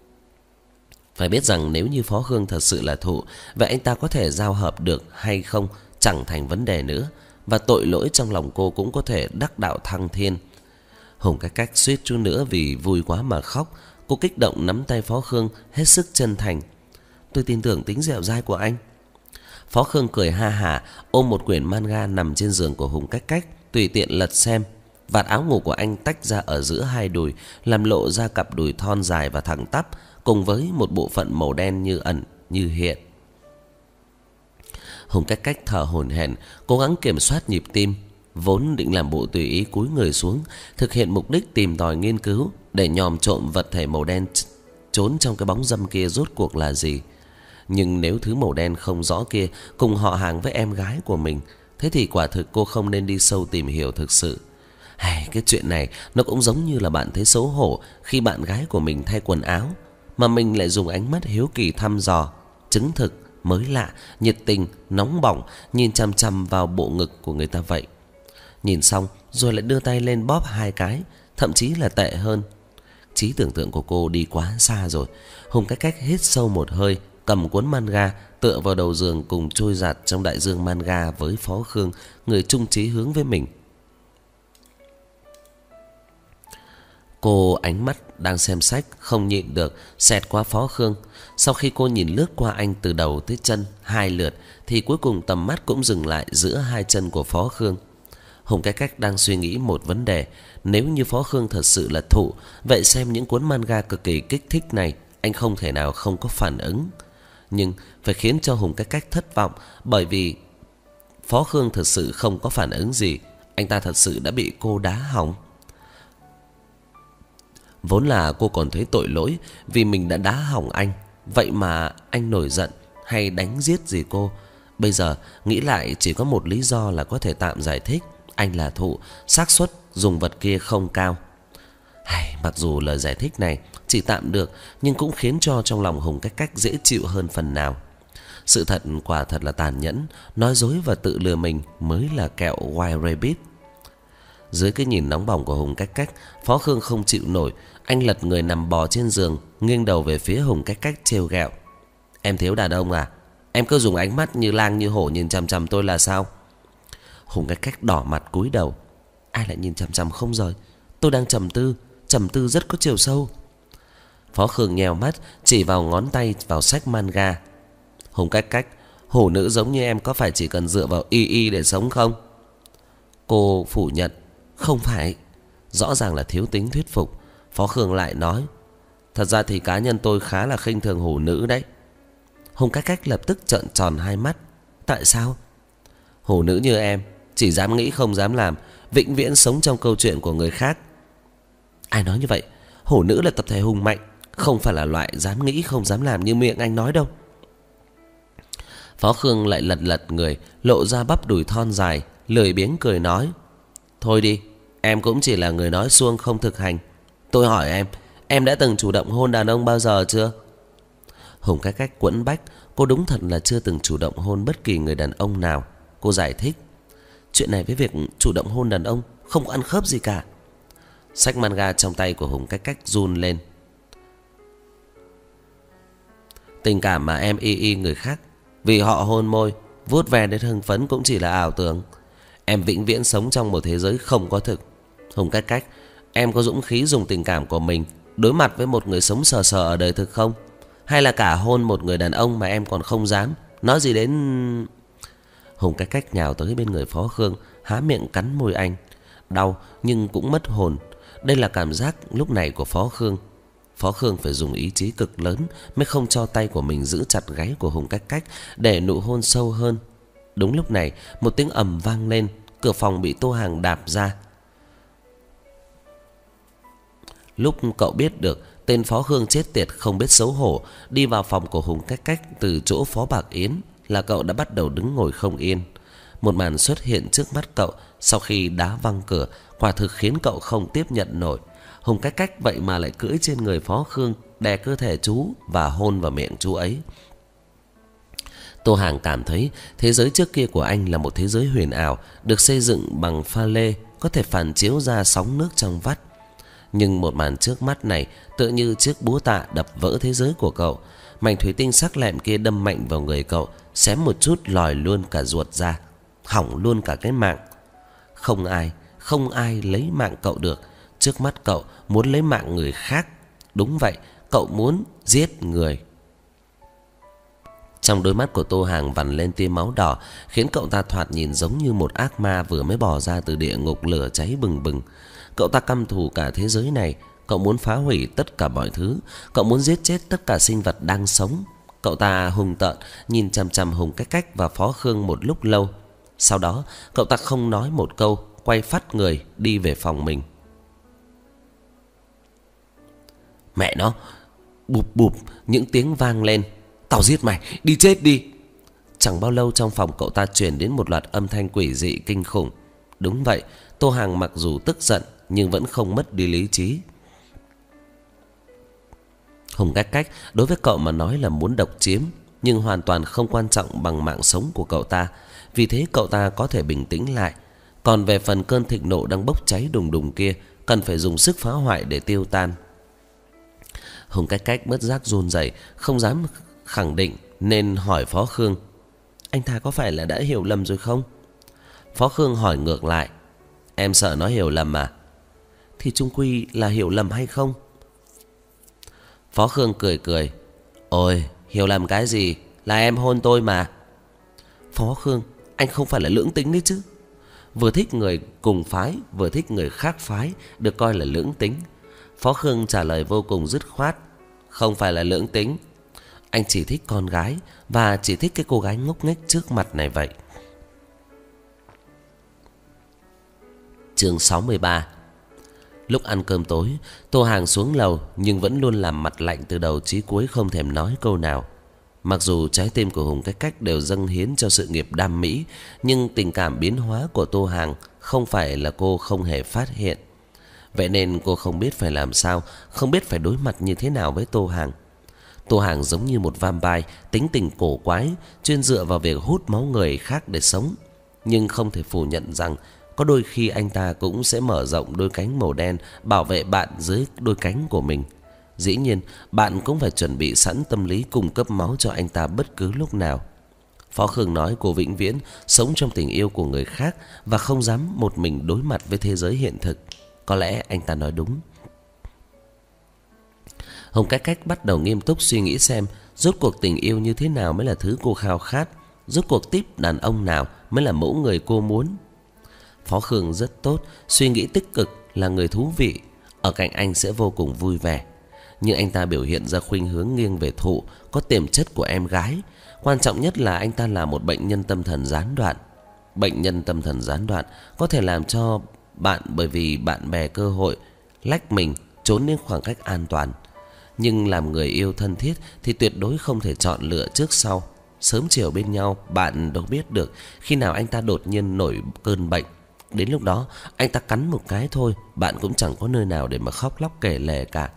Phải biết rằng nếu như Phó Khương thật sự là thụ, vậy anh ta có thể giao hợp được hay không chẳng thành vấn đề nữa, và tội lỗi trong lòng cô cũng có thể đắc đạo thăng thiên. Hùng Cách Cách suýt chút nữa vì vui quá mà khóc. Cô kích động nắm tay Phó Khương hết sức chân thành: "Tôi tin tưởng tính dẻo dai của anh." Phó Khương cười ha hả, ôm một quyển manga nằm trên giường của Hùng Cách Cách, tùy tiện lật xem. Vạt áo ngủ của anh tách ra ở giữa hai đùi, làm lộ ra cặp đùi thon dài và thẳng tắp, cùng với một bộ phận màu đen như ẩn như hiện. Hùng Cách Cách thở hổn hển, cố gắng kiểm soát nhịp tim, vốn định làm bộ tùy ý cúi người xuống, thực hiện mục đích tìm tòi nghiên cứu để nhòm trộm vật thể màu đen trốn trong cái bóng râm kia rốt cuộc là gì. Nhưng nếu thứ màu đen không rõ kia cùng họ hàng với em gái của mình, thế thì quả thực cô không nên đi sâu tìm hiểu thực sự. Hay, cái chuyện này nó cũng giống như là bạn thấy xấu hổ khi bạn gái của mình thay quần áo, mà mình lại dùng ánh mắt hiếu kỳ thăm dò, chứng thực, mới lạ, nhiệt tình, nóng bỏng nhìn chằm chằm vào bộ ngực của người ta vậy. Nhìn xong rồi lại đưa tay lên bóp hai cái, thậm chí là tệ hơn. Trí tưởng tượng của cô đi quá xa rồi. Hùng Cách Cách hít sâu một hơi, cầm cuốn manga tựa vào đầu giường, cùng trôi dạt trong đại dương manga với Phó Khương, người chung chí hướng với mình. Cô ánh mắt đang xem sách không nhịn được xẹt qua Phó Khương. Sau khi cô nhìn lướt qua anh từ đầu tới chân hai lượt, thì cuối cùng tầm mắt cũng dừng lại giữa hai chân của Phó Khương. Hùng Cách Cách đang suy nghĩ một vấn đề. Nếu như Phó Khương thật sự là thụ, vậy xem những cuốn manga cực kỳ kích thích này, anh không thể nào không có phản ứng. Nhưng phải khiến cho Hùng Cách Cách thất vọng, bởi vì Phó Khương thật sự không có phản ứng gì. Anh ta thật sự đã bị cô đá hỏng. Vốn là cô còn thấy tội lỗi vì mình đã đá hỏng anh, vậy mà anh nổi giận hay đánh giết gì cô. Bây giờ nghĩ lại chỉ có một lý do là có thể tạm giải thích: anh là thụ, xác suất dùng vật kia không cao. Hay, mặc dù lời giải thích này chỉ tạm được, nhưng cũng khiến cho trong lòng Hùng Cách Cách dễ chịu hơn phần nào. Sự thật quả thật là tàn nhẫn, nói dối và tự lừa mình mới là kẹo White Rabbit. Dưới cái nhìn nóng bỏng của Hùng Cách Cách, Phó Khương không chịu nổi, anh lật người nằm bò trên giường, nghiêng đầu về phía Hùng Cách Cách trêu ghẹo: em thiếu đàn ông à? Em cứ dùng ánh mắt như lang như hổ nhìn chằm chằm tôi là sao? Hùng Cách Cách đỏ mặt cúi đầu. Ai lại nhìn chằm chằm không rời? Tôi đang trầm tư, trầm tư rất có chiều sâu. Phó Khương nhèo mắt, chỉ vào ngón tay vào sách manga. Hùng Cách Cách, hổ nữ giống như em có phải chỉ cần dựa vào y y để sống không? Cô phủ nhận: không phải. Rõ ràng là thiếu tính thuyết phục. Phó Khương lại nói: thật ra thì cá nhân tôi khá là khinh thường hổ nữ đấy. Hùng Cách Cách lập tức trợn tròn hai mắt. Tại sao? Hổ nữ như em chỉ dám nghĩ không dám làm, vĩnh viễn sống trong câu chuyện của người khác. Ai nói như vậy? Hổ nữ là tập thể hùng mạnh, không phải là loại dám nghĩ không dám làm như miệng anh nói đâu. Phó Khương lại lật lật người, lộ ra bắp đùi thon dài, lười biếng cười nói: thôi đi, em cũng chỉ là người nói suông không thực hành. Tôi hỏi em, em đã từng chủ động hôn đàn ông bao giờ chưa? Hùng Cách Cách quẫn bách. Cô đúng thật là chưa từng chủ động hôn bất kỳ người đàn ông nào. Cô giải thích: chuyện này với việc chủ động hôn đàn ông không có ăn khớp gì cả. Sách manga trong tay của Hùng Cách Cách run lên. Tình cảm mà em y y người khác vì họ hôn môi, vuốt ve đến hưng phấn cũng chỉ là ảo tưởng. Em vĩnh viễn sống trong một thế giới không có thực. Hùng Cách Cách, em có dũng khí dùng tình cảm của mình đối mặt với một người sống sờ sờ ở đời thực không? Hay là cả hôn một người đàn ông mà em còn không dám, nói gì đến... Hùng Cách Cách nhào tới bên người Phó Khương, há miệng cắn môi anh. Đau nhưng cũng mất hồn. Đây là cảm giác lúc này của Phó Khương. Phó Khương phải dùng ý chí cực lớn mới không cho tay của mình giữ chặt gáy của Hùng Cách Cách để nụ hôn sâu hơn. Đúng lúc này, một tiếng ầm vang lên, cửa phòng bị Tô Hàng đạp ra. Lúc cậu biết được tên Phó Khương chết tiệt không biết xấu hổ đi vào phòng của Hùng Cách Cách từ chỗ Phó Bạc Yến, là cậu đã bắt đầu đứng ngồi không yên. Một màn xuất hiện trước mắt cậu sau khi đá văng cửa quả thực khiến cậu không tiếp nhận nổi. Hùng Cách Cách vậy mà lại cưỡi trên người Phó Khương, đè cơ thể chú và hôn vào miệng chú ấy. Tô Hàng cảm thấy thế giới trước kia của anh là một thế giới huyền ảo, được xây dựng bằng pha lê, có thể phản chiếu ra sóng nước trong vắt. Nhưng một màn trước mắt này tựa như chiếc búa tạ đập vỡ thế giới của cậu. Mảnh thủy tinh sắc lẹm kia đâm mạnh vào người cậu, xém một chút lòi luôn cả ruột ra, hỏng luôn cả cái mạng. Không ai, không ai lấy mạng cậu được. Trước mắt cậu muốn lấy mạng người khác. Đúng vậy, cậu muốn giết người. Trong đôi mắt của Tô Hàng vằn lên tia máu đỏ, khiến cậu ta thoạt nhìn giống như một ác ma vừa mới bò ra từ địa ngục lửa cháy bừng bừng. Cậu ta căm thù cả thế giới này, cậu muốn phá hủy tất cả mọi thứ, cậu muốn giết chết tất cả sinh vật đang sống. Cậu ta hung tợn nhìn chằm chằm Hùng Cách Cách và Phó Khương một lúc lâu. Sau đó cậu ta không nói một câu, quay phắt người đi về phòng mình. Mẹ nó! Bụp bụp những tiếng vang lên. Tao giết mày, đi chết đi! Chẳng bao lâu trong phòng cậu ta truyền đến một loạt âm thanh quỷ dị kinh khủng. Đúng vậy, Tô Hàng mặc dù tức giận nhưng vẫn không mất đi lý trí. Hùng Cách Cách đối với cậu mà nói là muốn độc chiếm, nhưng hoàn toàn không quan trọng bằng mạng sống của cậu ta. Vì thế cậu ta có thể bình tĩnh lại. Còn về phần cơn thịnh nộ đang bốc cháy đùng đùng kia, cần phải dùng sức phá hoại để tiêu tan. Hùng Cách Cách bất giác run rẩy, không dám khẳng định nên hỏi Phó Khương: Anh ta có phải là đã hiểu lầm rồi không? Phó Khương hỏi ngược lại: Em sợ nó hiểu lầm à? Thì chung quy là hiểu lầm hay không? Phó Khương cười cười: Ôi, hiểu lầm cái gì? Là em hôn tôi mà. Phó Khương, anh không phải là lưỡng tính đấy chứ? Vừa thích người cùng phái, vừa thích người khác phái, được coi là lưỡng tính. Phó Khương trả lời vô cùng dứt khoát: Không phải là lưỡng tính. Anh chỉ thích con gái, và chỉ thích cái cô gái ngốc nghếch trước mặt này vậy. Chương sáu mươi ba. Lúc ăn cơm tối, Tô Hàng xuống lầu nhưng vẫn luôn làm mặt lạnh từ đầu chí cuối, không thèm nói câu nào. Mặc dù trái tim của Hùng Cách Cách đều dâng hiến cho sự nghiệp đam mỹ, nhưng tình cảm biến hóa của Tô Hàng không phải là cô không hề phát hiện. Vậy nên cô không biết phải làm sao, không biết phải đối mặt như thế nào với Tô Hàng. Tô Hàng giống như một vampire, tính tình cổ quái, chuyên dựa vào việc hút máu người khác để sống. Nhưng không thể phủ nhận rằng có đôi khi anh ta cũng sẽ mở rộng đôi cánh màu đen, bảo vệ bạn dưới đôi cánh của mình. Dĩ nhiên, bạn cũng phải chuẩn bị sẵn tâm lý cung cấp máu cho anh ta bất cứ lúc nào. Phó Khương nói cô vĩnh viễn sống trong tình yêu của người khác và không dám một mình đối mặt với thế giới hiện thực. Có lẽ anh ta nói đúng. Hùng Cách Cách bắt đầu nghiêm túc suy nghĩ xem rốt cuộc tình yêu như thế nào mới là thứ cô khao khát, rốt cuộc típ đàn ông nào mới là mẫu người cô muốn. Phó Khương rất tốt, suy nghĩ tích cực, là người thú vị, ở cạnh anh sẽ vô cùng vui vẻ. Nhưng anh ta biểu hiện ra khuynh hướng nghiêng về thụ, có tiềm chất của em gái. Quan trọng nhất là anh ta là một bệnh nhân tâm thần gián đoạn. Bệnh nhân tâm thần gián đoạn có thể làm cho bạn bởi vì bạn bè cơ hội lách mình trốn đến khoảng cách an toàn. Nhưng làm người yêu thân thiết thì tuyệt đối không thể chọn lựa trước sau. Sớm chiều bên nhau, bạn đâu biết được khi nào anh ta đột nhiên nổi cơn bệnh. Đến lúc đó anh ta cắn một cái thôi, bạn cũng chẳng có nơi nào để mà khóc lóc kể lể cả.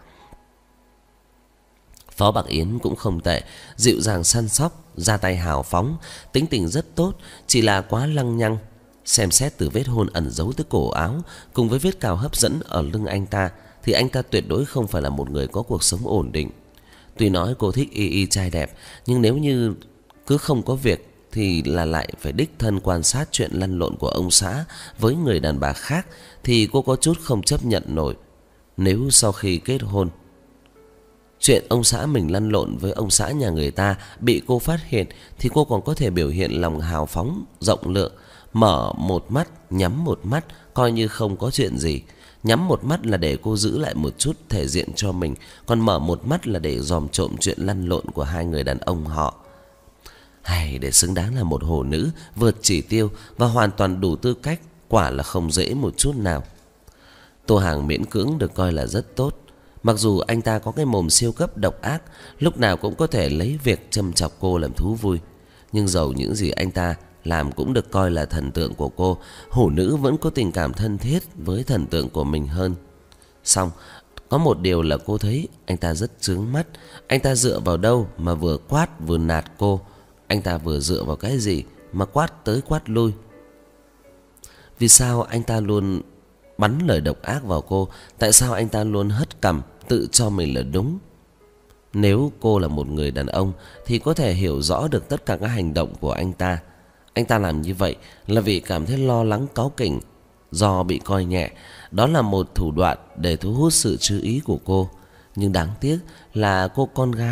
Phó Bạc Yến cũng không tệ, dịu dàng săn sóc, ra tay hào phóng, tính tình rất tốt, chỉ là quá lăng nhăng. Xem xét từ vết hôn ẩn giấu tới cổ áo cùng với vết cào hấp dẫn ở lưng anh ta thì anh ta tuyệt đối không phải là một người có cuộc sống ổn định. Tuy nói cô thích y y trai đẹp, nhưng nếu như cứ không có việc thì là lại phải đích thân quan sát chuyện lăn lộn của ông xã với người đàn bà khác thì cô có chút không chấp nhận nổi. Nếu sau khi kết hôn, chuyện ông xã mình lăn lộn với ông xã nhà người ta bị cô phát hiện thì cô còn có thể biểu hiện lòng hào phóng, rộng lượng, mở một mắt, nhắm một mắt, coi như không có chuyện gì. Nhắm một mắt là để cô giữ lại một chút thể diện cho mình, còn mở một mắt là để dòm trộm chuyện lăn lộn của hai người đàn ông họ. Hay, để xứng đáng là một hồ nữ, vượt chỉ tiêu và hoàn toàn đủ tư cách, quả là không dễ một chút nào. Tô Hàng miễn cưỡng được coi là rất tốt. Mặc dù anh ta có cái mồm siêu cấp độc ác, lúc nào cũng có thể lấy việc châm chọc cô làm thú vui. Nhưng dầu những gì anh ta làm cũng được coi là thần tượng của cô, hổ nữ vẫn có tình cảm thân thiết với thần tượng của mình hơn. Xong, có một điều là cô thấy anh ta rất chướng mắt. Anh ta dựa vào đâu mà vừa quát vừa nạt cô? Anh ta vừa dựa vào cái gì mà quát tới quát lui? Vì sao anh ta luôn bắn lời độc ác vào cô? Tại sao anh ta luôn hất cằm, tự cho mình là đúng? Nếu cô là một người đàn ông thì có thể hiểu rõ được tất cả các hành động của anh ta. Anh ta làm như vậy là vì cảm thấy lo lắng cáu kỉnh do bị coi nhẹ. Đó là một thủ đoạn để thu hút sự chú ý của cô. Nhưng đáng tiếc là cô con gái,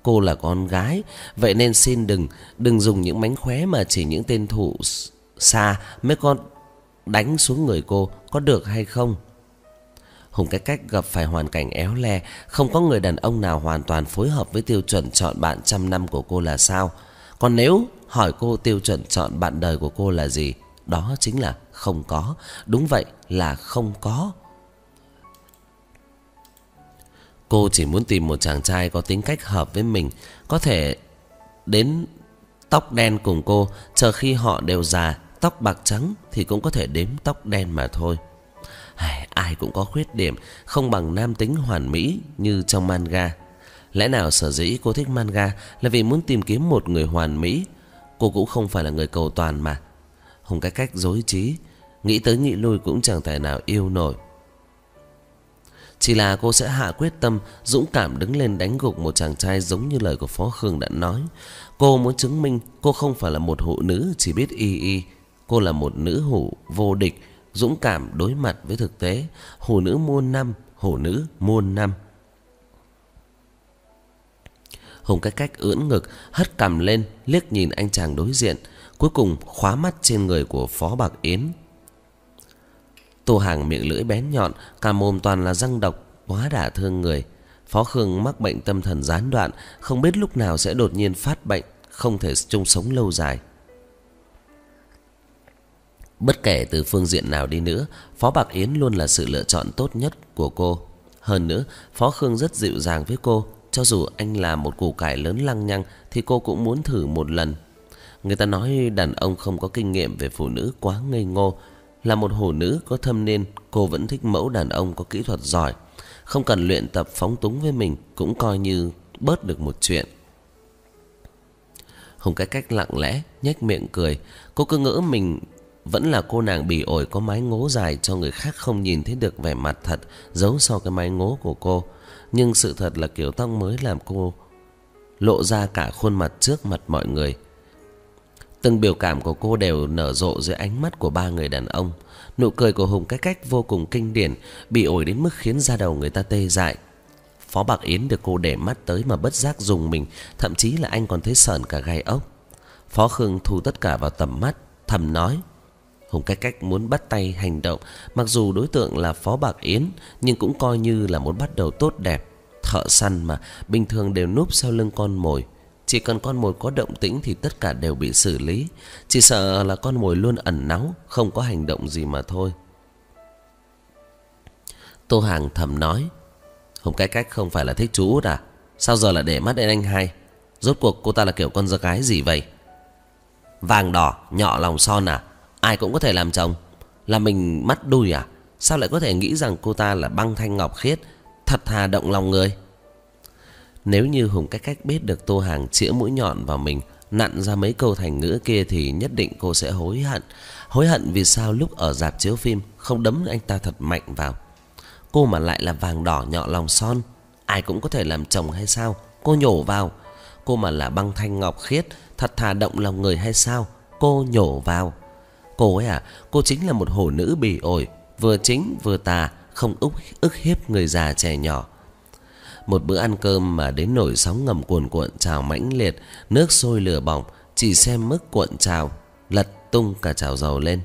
cô là con gái, vậy nên xin đừng Đừng dùng những mánh khóe mà chỉ những tên thủ xa mới có đánh xuống người cô, có được hay không? Hùng Cách Cách gặp phải hoàn cảnh éo le. Không có người đàn ông nào hoàn toàn phối hợp với tiêu chuẩn chọn bạn trăm năm của cô là sao. Còn nếu hỏi cô tiêu chuẩn chọn bạn đời của cô là gì, đó chính là không có. Đúng vậy, là không có. Cô chỉ muốn tìm một chàng trai có tính cách hợp với mình, có thể đến tóc đen cùng cô, chờ khi họ đều già, tóc bạc trắng thì cũng có thể đếm tóc đen mà thôi. Ai, ai cũng có khuyết điểm, không bằng nam tính hoàn mỹ như trong manga. Lẽ nào sở dĩ cô thích manga là vì muốn tìm kiếm một người hoàn mỹ? Cô cũng không phải là người cầu toàn mà. Hùng Cách Cách dối trí, nghĩ tới nghĩ lui cũng chẳng thể nào yêu nổi. Chỉ là cô sẽ hạ quyết tâm dũng cảm đứng lên đánh gục một chàng trai giống như lời của Phó Khương đã nói. Cô muốn chứng minh cô không phải là một hụ nữ chỉ biết y y. Cô là một nữ hủ vô địch, dũng cảm đối mặt với thực tế. Hủ nữ muôn năm, hủ nữ muôn năm. Hùng Cách Cách ưỡn ngực, hất cằm lên, liếc nhìn anh chàng đối diện, cuối cùng khóa mắt trên người của Phó Bạc Yến. Tô Hàng miệng lưỡi bén nhọn, cả mồm toàn là răng độc, quá đả thương người. Phó Khương mắc bệnh tâm thần gián đoạn, không biết lúc nào sẽ đột nhiên phát bệnh, không thể chung sống lâu dài. Bất kể từ phương diện nào đi nữa, Phó Bạc Yến luôn là sự lựa chọn tốt nhất của cô. Hơn nữa, Phó Khương rất dịu dàng với cô. Cho dù anh là một củ cải lớn lăng nhăng thì cô cũng muốn thử một lần. Người ta nói đàn ông không có kinh nghiệm về phụ nữ quá ngây ngô. Là một hổ nữ có thâm niên, cô vẫn thích mẫu đàn ông có kỹ thuật giỏi. Không cần luyện tập phóng túng với mình cũng coi như bớt được một chuyện. Hùng Cách Cách lặng lẽ nhếch miệng cười. Cô cứ ngỡ mình vẫn là cô nàng bỉ ổi có mái ngố dài, cho người khác không nhìn thấy được vẻ mặt thật giấu sau cái mái ngố của cô. Nhưng sự thật là kiểu tóc mới làm cô lộ ra cả khuôn mặt trước mặt mọi người. Từng biểu cảm của cô đều nở rộ dưới ánh mắt của ba người đàn ông. Nụ cười của Hùng Cách Cách vô cùng kinh điển, bị ổi đến mức khiến da đầu người ta tê dại. Phó Bạc Yến được cô để mắt tới mà bất giác dùng mình, thậm chí là anh còn thấy sởn cả gai ốc. Phó Khương thu tất cả vào tầm mắt, thầm nói: Hùng Cách Cách muốn bắt tay hành động. Mặc dù đối tượng là Phó Bạc Yến, nhưng cũng coi như là một bắt đầu tốt đẹp. Thợ săn mà, bình thường đều núp sau lưng con mồi. Chỉ cần con mồi có động tĩnh thì tất cả đều bị xử lý. Chỉ sợ là con mồi luôn ẩn náu, không có hành động gì mà thôi. Tô Hàng thầm nói: Hùng Cách Cách không phải là thích chú Út à? Sao giờ lại để mắt đến anh hai? Rốt cuộc cô ta là kiểu con dơ gái gì vậy? Vàng đỏ, nhọ lòng son à? Ai cũng có thể làm chồng? Là mình mắt đuôi à? Sao lại có thể nghĩ rằng cô ta là băng thanh ngọc khiết, thật thà động lòng người? Nếu như Hùng Cách Cách biết được Tô Hàng chĩa mũi nhọn vào mình, nặn ra mấy câu thành ngữ kia thì nhất định cô sẽ hối hận. Hối hận vì sao lúc ở rạp chiếu phim không đấm anh ta thật mạnh vào. Cô mà lại là vàng đỏ nhọ lòng son, ai cũng có thể làm chồng hay sao? Cô nhổ vào. Cô mà là băng thanh ngọc khiết, thật thà động lòng người hay sao? Cô nhổ vào. Cô ấy à, cô chính là một hổ nữ bỉ ổi, vừa chính vừa tà, không ức, ức hiếp người già trẻ nhỏ. Một bữa ăn cơm mà đến nổi sóng ngầm cuồn cuộn trào mãnh liệt, nước sôi lửa bỏng, chỉ xem mức cuộn trào, lật tung cả chảo dầu lên.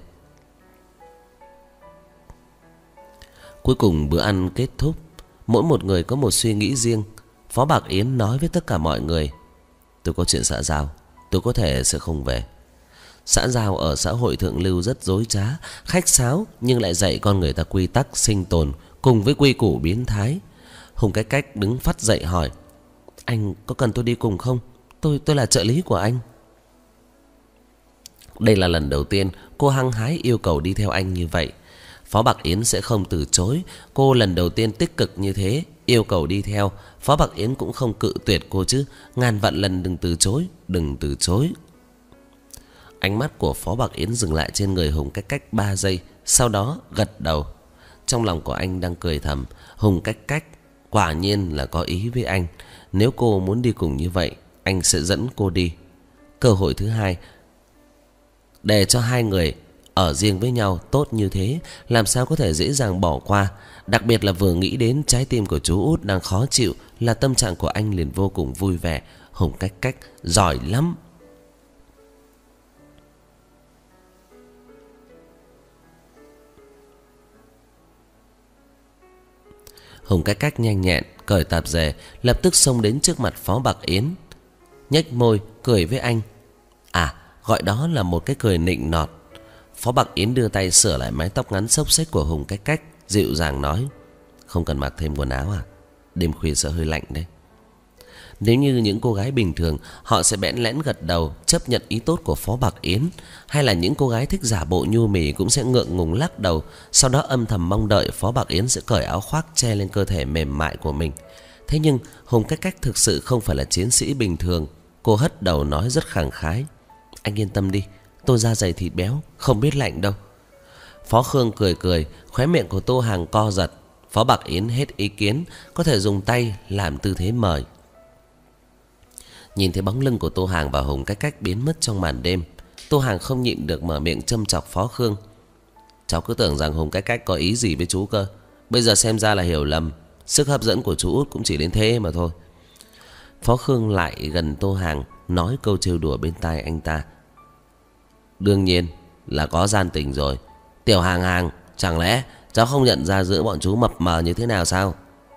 Cuối cùng bữa ăn kết thúc, mỗi một người có một suy nghĩ riêng. Phó Bạc Yến nói với tất cả mọi người: Tôi có chuyện xã giao, tôi có thể sẽ không về. Xã giao ở xã hội thượng lưu rất dối trá, khách sáo, nhưng lại dạy con người ta quy tắc sinh tồn cùng với quy củ biến thái. Hùng Cách Cách đứng phắt dậy hỏi: Anh có cần tôi đi cùng không? Tôi tôi là trợ lý của anh. Đây là lần đầu tiên cô hăng hái yêu cầu đi theo anh như vậy. Phó Bạc Yến sẽ không từ chối. Cô lần đầu tiên tích cực như thế, yêu cầu đi theo. Phó Bạc Yến cũng không cự tuyệt cô chứ. Ngàn vạn lần đừng từ chối, đừng từ chối. Ánh mắt của Phó Bạc Yến dừng lại trên người Hùng Cách Cách ba giây, sau đó gật đầu. Trong lòng của anh đang cười thầm: Hùng Cách Cách quả nhiên là có ý với anh. Nếu cô muốn đi cùng như vậy, anh sẽ dẫn cô đi. Cơ hội thứ hai để cho hai người ở riêng với nhau tốt như thế, làm sao có thể dễ dàng bỏ qua. Đặc biệt là vừa nghĩ đến trái tim của chú út đang khó chịu là tâm trạng của anh liền vô cùng vui vẻ. Hùng Cách Cách giỏi lắm. Hùng Cách Cách nhanh nhẹn cởi tạp dề, lập tức xông đến trước mặt Phó Bạc Yến, nhếch môi cười với anh. À, gọi đó là một cái cười nịnh nọt. Phó Bạc Yến đưa tay sửa lại mái tóc ngắn xốc xếch của Hùng Cách Cách, dịu dàng nói: không cần mặc thêm quần áo à? Đêm khuya sợ hơi lạnh đấy. Nếu như những cô gái bình thường, họ sẽ bẽn lẽn gật đầu chấp nhận ý tốt của Phó Bạc Yến. Hay là những cô gái thích giả bộ nhu mì cũng sẽ ngượng ngùng lắc đầu, sau đó âm thầm mong đợi Phó Bạc Yến sẽ cởi áo khoác che lên cơ thể mềm mại của mình. Thế nhưng Hùng Cách Cách thực sự không phải là chiến sĩ bình thường. Cô hất đầu nói rất khẳng khái: anh yên tâm đi, tôi da dày thịt béo, không biết lạnh đâu. Phó Khương cười cười, khóe miệng của Tô Hàng co giật. Phó Bạc Yến hết ý kiến, có thể dùng tay làm tư thế mời. Nhìn thấy bóng lưng của Tô Hàng và Hùng Cách Cách biến mất trong màn đêm, Tô Hàng không nhịn được mở miệng châm chọc Phó Khương: cháu cứ tưởng rằng Hùng Cách Cách có ý gì với chú cơ, bây giờ xem ra là hiểu lầm. Sức hấp dẫn của chú út cũng chỉ đến thế mà thôi. Phó Khương lại gần Tô Hàng, nói câu trêu đùa bên tai anh ta: đương nhiên là có gian tình rồi. Tiểu Hàng Hàng, chẳng lẽ cháu không nhận ra giữa bọn chú mập mờ như thế nào sao?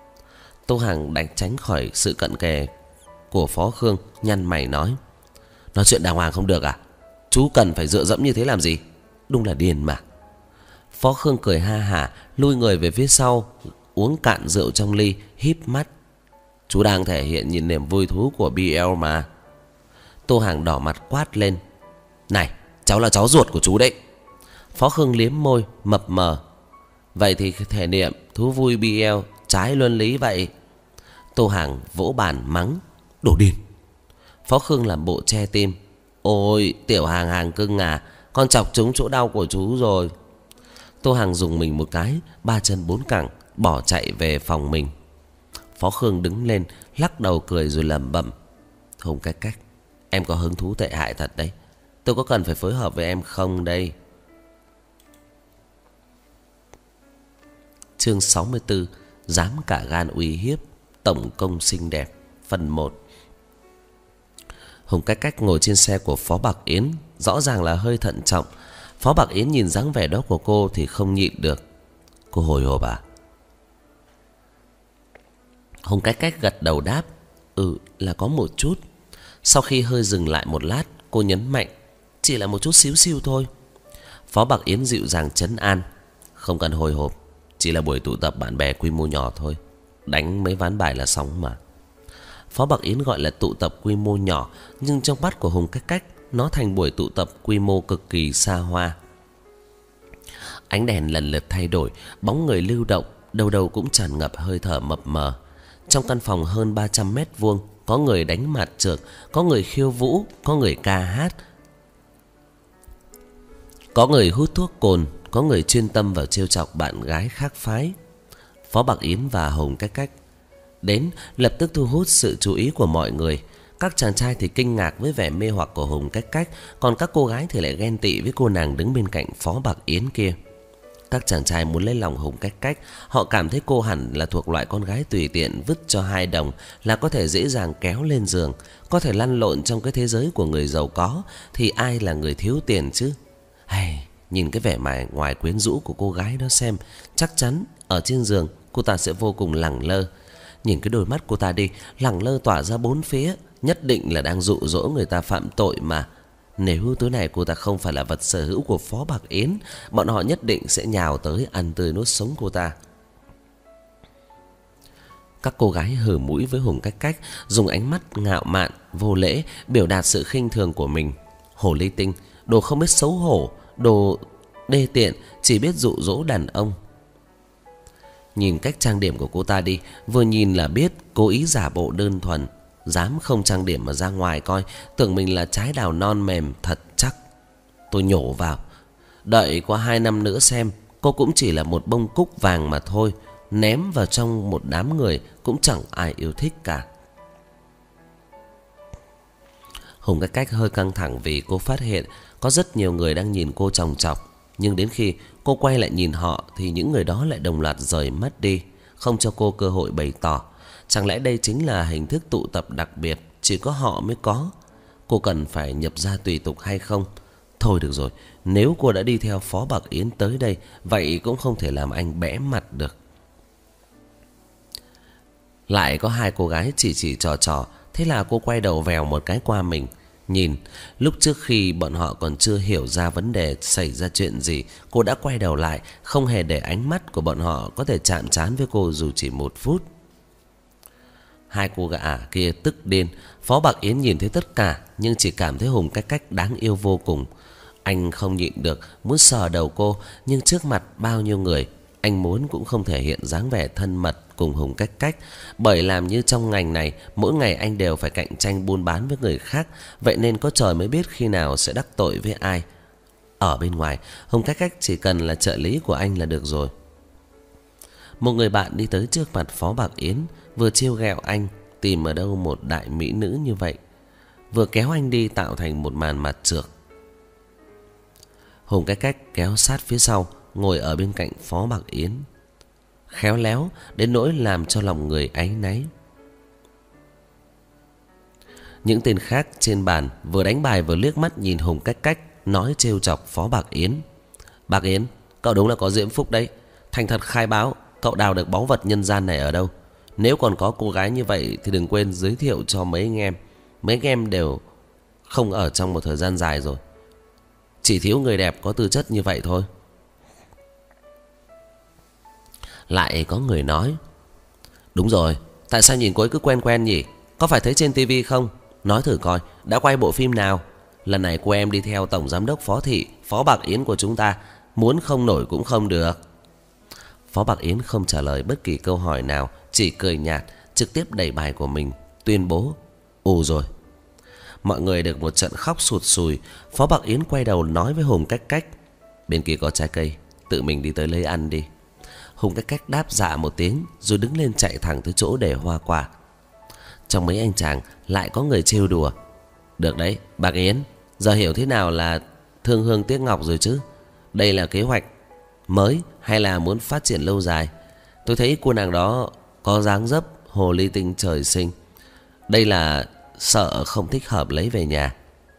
Tô Hàng đánh tránh khỏi sự cận kề của Phó Khương, nhăn mày nói: nói chuyện đàng hoàng không được à? Chú cần phải dựa dẫm như thế làm gì? Đúng là điên mà. Phó Khương cười ha hả, lui người về phía sau, uống cạn rượu trong ly, híp mắt: chú đang thể hiện nhìn niềm vui thú của bê lờ mà. Tô Hàng đỏ mặt quát lên: này, cháu là cháu ruột của chú đấy. Phó Khương liếm môi mập mờ: vậy thì thể niệm thú vui bê lờ trái luân lý vậy. Tô Hàng vỗ bàn mắng: đồ điên. Phó Khương làm bộ che tim: ôi Tiểu Hàng Hàng cưng à, con chọc trúng chỗ đau của chú rồi. Tô Hàng dùng mình một cái, ba chân bốn cẳng bỏ chạy về phòng mình. Phó Khương đứng lên lắc đầu cười rồi lẩm bẩm: Hùng Cách Cách, em có hứng thú tệ hại thật đấy. Tôi có cần phải phối hợp với em không đây? Chương sáu mươi tư: dám cả gan uy hiếp tổng công xinh đẹp, phần một. Hùng Cách Cách ngồi trên xe của Phó Bạc Yến, rõ ràng là hơi thận trọng. Phó Bạc Yến nhìn dáng vẻ đó của cô thì không nhịn được: cô hồi hộp à? Hùng Cách Cách gật đầu đáp: ừ, là có một chút. Sau khi hơi dừng lại một lát, cô nhấn mạnh: chỉ là một chút xíu xiu thôi. Phó Bạc Yến dịu dàng trấn an: không cần hồi hộp, chỉ là buổi tụ tập bạn bè quy mô nhỏ thôi, đánh mấy ván bài là xong mà. Phó Bạc Yến gọi là tụ tập quy mô nhỏ, nhưng trong mắt của Hùng Cách Cách, nó thành buổi tụ tập quy mô cực kỳ xa hoa. Ánh đèn lần lượt thay đổi, bóng người lưu động, đâu đâu cũng tràn ngập hơi thở mập mờ. Trong căn phòng hơn ba trăm mét vuông, có người đánh mạt trược, có người khiêu vũ, có người ca hát, có người hút thuốc cồn, có người chuyên tâm vào trêu chọc bạn gái khác phái. Phó Bạc Yến và Hùng Cách Cách đến lập tức thu hút sự chú ý của mọi người. Các chàng trai thì kinh ngạc với vẻ mê hoặc của Hùng Cách Cách, còn các cô gái thì lại ghen tị với cô nàng đứng bên cạnh Phó Bạc Yến kia. Các chàng trai muốn lấy lòng Hùng Cách Cách, họ cảm thấy cô hẳn là thuộc loại con gái tùy tiện vứt cho hai đồng là có thể dễ dàng kéo lên giường, có thể lăn lộn trong cái thế giới của người giàu có, thì ai là người thiếu tiền chứ? Hay, nhìn cái vẻ ngoài ngoài quyến rũ của cô gái đó xem, chắc chắn ở trên giường cô ta sẽ vô cùng lẳng lơ. Nhìn cái đôi mắt cô ta đi, lẳng lơ tỏa ra bốn phía, nhất định là đang dụ dỗ người ta phạm tội mà. Nếu tối nay cô ta không phải là vật sở hữu của Phó Bạc Yến, bọn họ nhất định sẽ nhào tới ăn tươi nuốt sống cô ta. Các cô gái hở mũi với Hùng Cách Cách, dùng ánh mắt ngạo mạn, vô lễ biểu đạt sự khinh thường của mình. Hồ ly tinh, đồ không biết xấu hổ, đồ đê tiện, chỉ biết dụ dỗ đàn ông. Nhìn cách trang điểm của cô ta đi, vừa nhìn là biết cố ý giả bộ đơn thuần, dám không trang điểm mà ra ngoài coi, tưởng mình là trái đào non mềm thật chắc. Tôi nhổ vào, đợi qua hai năm nữa xem, cô cũng chỉ là một bông cúc vàng mà thôi, ném vào trong một đám người cũng chẳng ai yêu thích cả. Hùng Cách Cách hơi căng thẳng vì cô phát hiện có rất nhiều người đang nhìn cô chòng chọc. Nhưng đến khi cô quay lại nhìn họ thì những người đó lại đồng loạt rời mắt đi, không cho cô cơ hội bày tỏ. Chẳng lẽ đây chính là hình thức tụ tập đặc biệt chỉ có họ mới có? Cô cần phải nhập gia tùy tục hay không? Thôi được rồi, nếu cô đã đi theo Phó Bạc Yến tới đây, vậy cũng không thể làm anh bẽ mặt được. Lại có hai cô gái chỉ chỉ trò trò. Thế là cô quay đầu vèo một cái qua mình. Nhìn, lúc trước khi bọn họ còn chưa hiểu ra vấn đề xảy ra chuyện gì, cô đã quay đầu lại, không hề để ánh mắt của bọn họ có thể chạm trán với cô dù chỉ một phút. Hai cô gã kia tức điên. Phó Bạc Yến nhìn thấy tất cả, nhưng chỉ cảm thấy Hùng Cách Cách đáng yêu vô cùng. Anh không nhịn được muốn sờ đầu cô, nhưng trước mặt bao nhiêu người, anh muốn cũng không thể hiện dáng vẻ thân mật cùng Hùng Cách Cách. Bởi làm như trong ngành này, mỗi ngày anh đều phải cạnh tranh buôn bán với người khác, vậy nên có trời mới biết khi nào sẽ đắc tội với ai. Ở bên ngoài, Hùng Cách Cách chỉ cần là trợ lý của anh là được rồi. Một người bạn đi tới trước mặt Phó Bạc Yến, vừa trêu ghẹo anh tìm ở đâu một đại mỹ nữ như vậy, vừa kéo anh đi tạo thành một màn mặt trược. Hùng Cách Cách kéo sát phía sau, ngồi ở bên cạnh Phó Bạc Yến, khéo léo đến nỗi làm cho lòng người áy náy. Những tên khác trên bàn vừa đánh bài vừa liếc mắt nhìn Hùng Cách Cách, nói trêu chọc Phó Bạc Yến. Bạc Yến, cậu đúng là có diễm phúc đấy. Thành thật khai báo, cậu đào được báu vật nhân gian này ở đâu? Nếu còn có cô gái như vậy thì đừng quên giới thiệu cho mấy anh em. Mấy anh em đều không ở trong một thời gian dài rồi, chỉ thiếu người đẹp có tư chất như vậy thôi. Lại có người nói, đúng rồi, tại sao nhìn cô ấy cứ quen quen nhỉ? Có phải thấy trên tivi không? Nói thử coi, đã quay bộ phim nào? Lần này cô em đi theo tổng giám đốc Phó Thị, Phó Bạc Yến của chúng ta, muốn không nổi cũng không được. Phó Bạc Yến không trả lời bất kỳ câu hỏi nào, chỉ cười nhạt, trực tiếp đẩy bài của mình, tuyên bố ù rồi. Mọi người được một trận khóc sụt sùi. Phó Bạc Yến quay đầu nói với Hùng Cách Cách, bên kia có trái cây, tự mình đi tới lấy ăn đi. Hùng Cách Cách đáp dạ một tiếng, rồi đứng lên chạy thẳng tới chỗ để hoa quả. Trong mấy anh chàng lại có người trêu đùa, được đấy Bạc Yến, giờ hiểu thế nào là thương hương tiếc ngọc rồi chứ? Đây là kế hoạch mới hay là muốn phát triển lâu dài? Tôi thấy cô nàng đó có dáng dấp hồ ly tinh trời sinh. Đây là sợ không thích hợp lấy về nhà.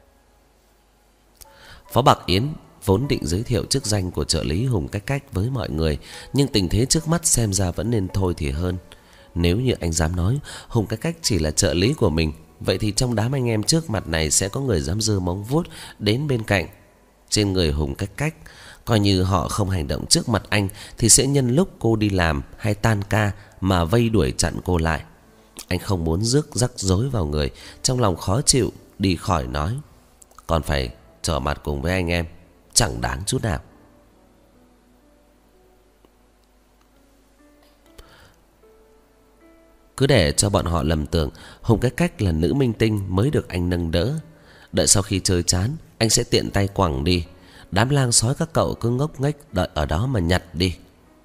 Phó Bạc Yến vốn định giới thiệu chức danh của trợ lý Hùng Cách Cách với mọi người, nhưng tình thế trước mắt xem ra vẫn nên thôi thì hơn. Nếu như anh dám nói Hùng Cách Cách chỉ là trợ lý của mình, vậy thì trong đám anh em trước mặt này sẽ có người dám giơ móng vuốt đến bên cạnh trên người Hùng Cách Cách. Coi như họ không hành động trước mặt anh thì sẽ nhân lúc cô đi làm hay tan ca mà vây đuổi chặn cô lại. Anh không muốn rước rắc rối vào người, trong lòng khó chịu, đi khỏi nói, còn phải trở mặt cùng với anh em, chẳng đáng chút nào. Cứ để cho bọn họ lầm tưởng Hùng Cách Cách là nữ minh tinh mới được anh nâng đỡ. Đợi sau khi chơi chán, anh sẽ tiện tay quẳng đi. Đám lang sói các cậu cứ ngốc nghếch đợi ở đó mà nhặt đi.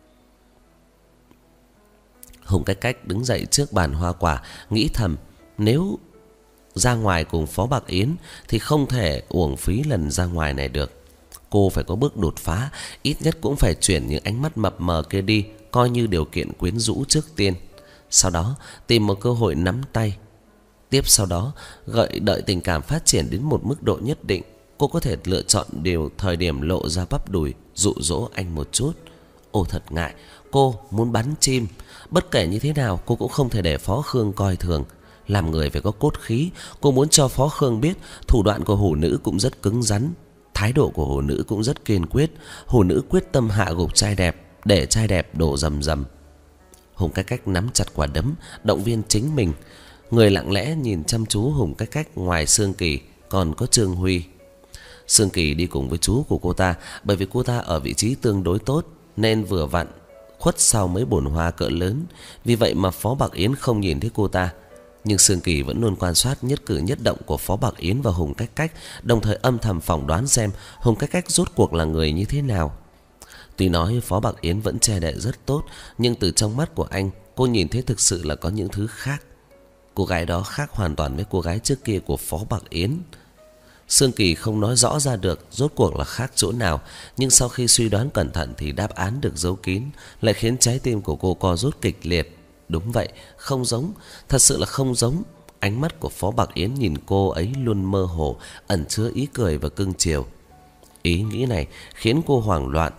Hùng Cách Cách đứng dậy trước bàn hoa quả, nghĩ thầm, nếu ra ngoài cùng Phó Bạc Yến thì không thể uổng phí lần ra ngoài này được. Cô phải có bước đột phá, ít nhất cũng phải chuyển những ánh mắt mập mờ kia đi, coi như điều kiện quyến rũ trước tiên. Sau đó tìm một cơ hội nắm tay. Tiếp sau đó gợi đợi tình cảm phát triển đến một mức độ nhất định, cô có thể lựa chọn điều thời điểm lộ ra bắp đùi, dụ dỗ anh một chút. Ô thật ngại, cô muốn bắn chim. Bất kể như thế nào cô cũng không thể để Phó Khương coi thường. Làm người phải có cốt khí. Cô muốn cho Phó Khương biết thủ đoạn của hổ nữ cũng rất cứng rắn, thái độ của hổ nữ cũng rất kiên quyết. Hổ nữ quyết tâm hạ gục trai đẹp, để trai đẹp đổ rầm rầm. Hùng Cách Cách nắm chặt quả đấm, động viên chính mình. Người lặng lẽ nhìn chăm chú Hùng Cách Cách ngoài Sương Kỳ còn có Trương Huy. Sương Kỳ đi cùng với chú của cô ta, bởi vì cô ta ở vị trí tương đối tốt nên vừa vặn khuất sau mấy bồn hoa cỡ lớn. Vì vậy mà Phó Bạc Yến không nhìn thấy cô ta, nhưng Sương Kỳ vẫn luôn quan sát nhất cử nhất động của Phó Bạc Yến và Hùng Cách Cách, đồng thời âm thầm phỏng đoán xem Hùng Cách Cách rốt cuộc là người như thế nào. Tuy nói Phó Bạc Yến vẫn che đậy rất tốt, nhưng từ trong mắt của anh, cô nhìn thấy thực sự là có những thứ khác. Cô gái đó khác hoàn toàn với cô gái trước kia của Phó Bạc Yến. Sương Kỳ không nói rõ ra được rốt cuộc là khác chỗ nào, nhưng sau khi suy đoán cẩn thận thì đáp án được giấu kín lại khiến trái tim của cô co rút kịch liệt. Đúng vậy, không giống, thật sự là không giống. Ánh mắt của Phó Bạc Yến nhìn cô ấy luôn mơ hồ, ẩn chứa ý cười và cưng chiều. Ý nghĩ này khiến cô hoảng loạn.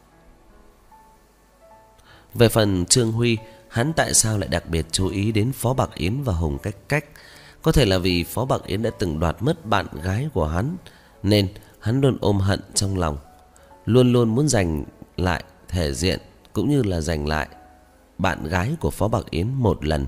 Về phần Trương Huy, hắn tại sao lại đặc biệt chú ý đến Phó Bạc Yến và Hồng Cách Cách? Có thể là vì Phó Bạc Yến đã từng đoạt mất bạn gái của hắn, nên hắn luôn ôm hận trong lòng, luôn luôn muốn giành lại thể diện cũng như là giành lại bạn gái của Phó Bạc Yến một lần.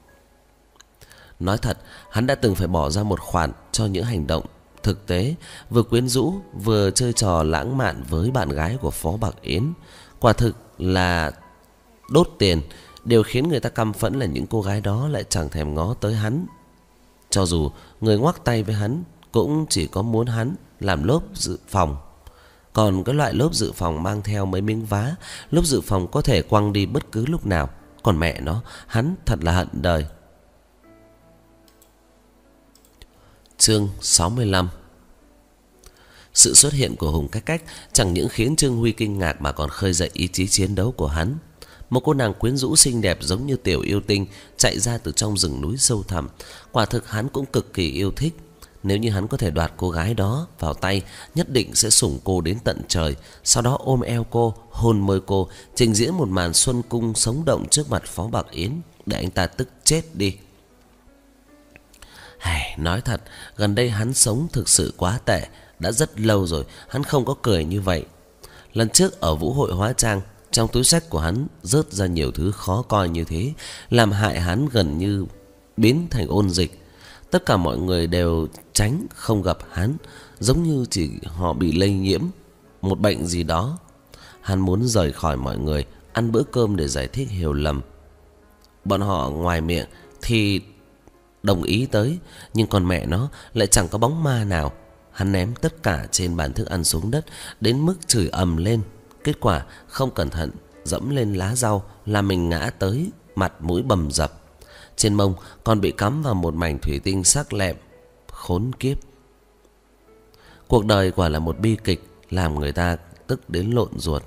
Nói thật, hắn đã từng phải bỏ ra một khoản cho những hành động thực tế, vừa quyến rũ vừa chơi trò lãng mạn với bạn gái của Phó Bạc Yến. Quả thực là đốt tiền. Điều khiến người ta căm phẫn là những cô gái đó lại chẳng thèm ngó tới hắn. Cho dù người ngoắc tay với hắn cũng chỉ có muốn hắn làm lốp dự phòng. Còn cái loại lốp dự phòng mang theo mấy miếng vá, lốp dự phòng có thể quăng đi bất cứ lúc nào. Còn mẹ nó, hắn thật là hận đời. Chương sáu mươi lăm. Sự xuất hiện của Hùng Cách Cách chẳng những khiến Trương Huy kinh ngạc mà còn khơi dậy ý chí chiến đấu của hắn. Một cô nàng quyến rũ xinh đẹp giống như tiểu yêu tinh chạy ra từ trong rừng núi sâu thẳm, quả thực hắn cũng cực kỳ yêu thích. Nếu như hắn có thể đoạt cô gái đó vào tay, nhất định sẽ sủng cô đến tận trời, sau đó ôm eo cô, hôn môi cô, trình diễn một màn xuân cung sống động trước mặt Phó Bạc Yến để anh ta tức chết đi. Hài, nói thật, gần đây hắn sống thực sự quá tệ. Đã rất lâu rồi hắn không có cười như vậy. Lần trước ở vũ hội hóa trang, trong túi xách của hắn rớt ra nhiều thứ khó coi như thế, làm hại hắn gần như biến thành ôn dịch. Tất cả mọi người đều tránh không gặp hắn, giống như chỉ họ bị lây nhiễm một bệnh gì đó. Hắn muốn rời khỏi mọi người, ăn bữa cơm để giải thích hiểu lầm. Bọn họ ngoài miệng thì đồng ý tới, nhưng con mẹ nó lại chẳng có bóng ma nào. Hắn ném tất cả trên bàn thức ăn xuống đất, đến mức chửi ầm lên. Kết quả không cẩn thận dẫm lên lá rau, làm mình ngã tới, mặt mũi bầm dập. Trên mông còn bị cắm vào một mảnh thủy tinh sắc lẹm. Khốn kiếp. Cuộc đời quả là một bi kịch, làm người ta tức đến lộn ruột.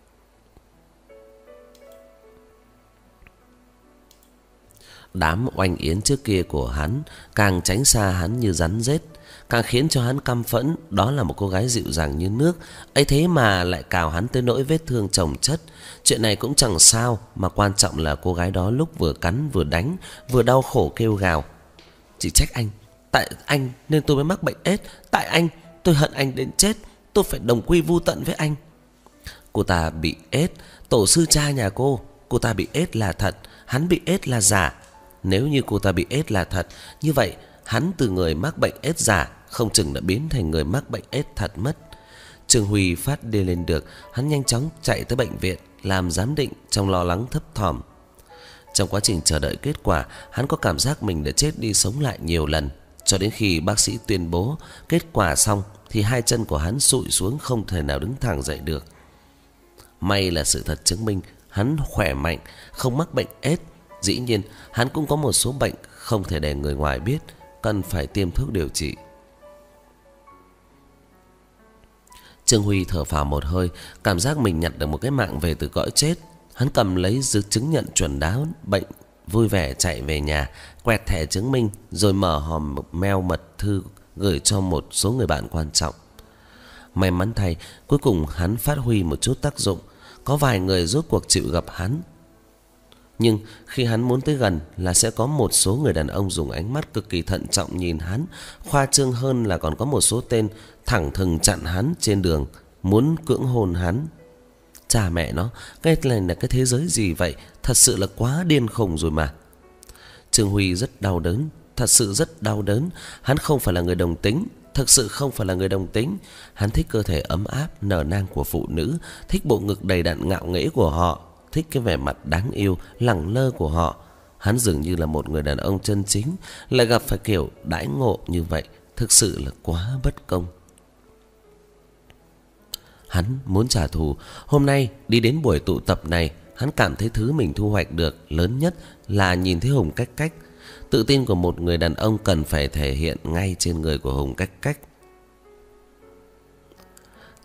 Đám oanh yến trước kia của hắn càng tránh xa hắn như rắn rết. Càng khiến cho hắn căm phẫn, đó là một cô gái dịu dàng như nước, ấy thế mà lại cào hắn tới nỗi vết thương chồng chất. Chuyện này cũng chẳng sao, mà quan trọng là cô gái đó lúc vừa cắn vừa đánh, vừa đau khổ kêu gào: chỉ trách anh, tại anh nên tôi mới mắc bệnh ết, tại anh tôi hận anh đến chết, tôi phải đồng quy vu tận với anh. Cô ta bị ết, tổ sư cha nhà cô, cô ta bị ết là thật, hắn bị ết là giả. Nếu như cô ta bị ết là thật, như vậy hắn từ người mắc bệnh ết giả không chừng đã biến thành người mắc bệnh ết thật mất. Trương Huy phát điên lên được, hắn nhanh chóng chạy tới bệnh viện làm giám định trong lo lắng thấp thỏm. Trong quá trình chờ đợi kết quả, hắn có cảm giác mình đã chết đi sống lại nhiều lần, cho đến khi bác sĩ tuyên bố kết quả xong thì hai chân của hắn sụi xuống, không thể nào đứng thẳng dậy được. May là sự thật chứng minh hắn khỏe mạnh, không mắc bệnh ết. Dĩ nhiên hắn cũng có một số bệnh không thể để người ngoài biết, cần phải tiêm thuốc điều trị. Trương Huy thở phào một hơi, cảm giác mình nhặt được một cái mạng về từ cõi chết. Hắn cầm lấy giấy chứng nhận chuẩn đoán bệnh, vui vẻ chạy về nhà, quẹt thẻ chứng minh, rồi mở hòm mail mật thư gửi cho một số người bạn quan trọng. May mắn thay, cuối cùng hắn phát huy một chút tác dụng, có vài người rốt cuộc chịu gặp hắn. Nhưng khi hắn muốn tới gần là sẽ có một số người đàn ông dùng ánh mắt cực kỳ thận trọng nhìn hắn. Khoa trương hơn là còn có một số tên thẳng thừng chặn hắn trên đường, muốn cưỡng hôn hắn. Chà mẹ nó, cái này là cái thế giới gì vậy? Thật sự là quá điên khùng rồi mà. Trương Huy rất đau đớn, thật sự rất đau đớn. Hắn không phải là người đồng tính, thực sự không phải là người đồng tính. Hắn thích cơ thể ấm áp, nở nang của phụ nữ, thích bộ ngực đầy đặn ngạo nghễ của họ, thích cái vẻ mặt đáng yêu, lẳng lơ của họ. Hắn dường như là một người đàn ông chân chính, lại gặp phải kiểu đãi ngộ như vậy, thực sự là quá bất công. Hắn muốn trả thù. Hôm nay đi đến buổi tụ tập này, hắn cảm thấy thứ mình thu hoạch được lớn nhất là nhìn thấy Hùng Cách Cách. Tự tin của một người đàn ông cần phải thể hiện ngay trên người của Hùng Cách Cách.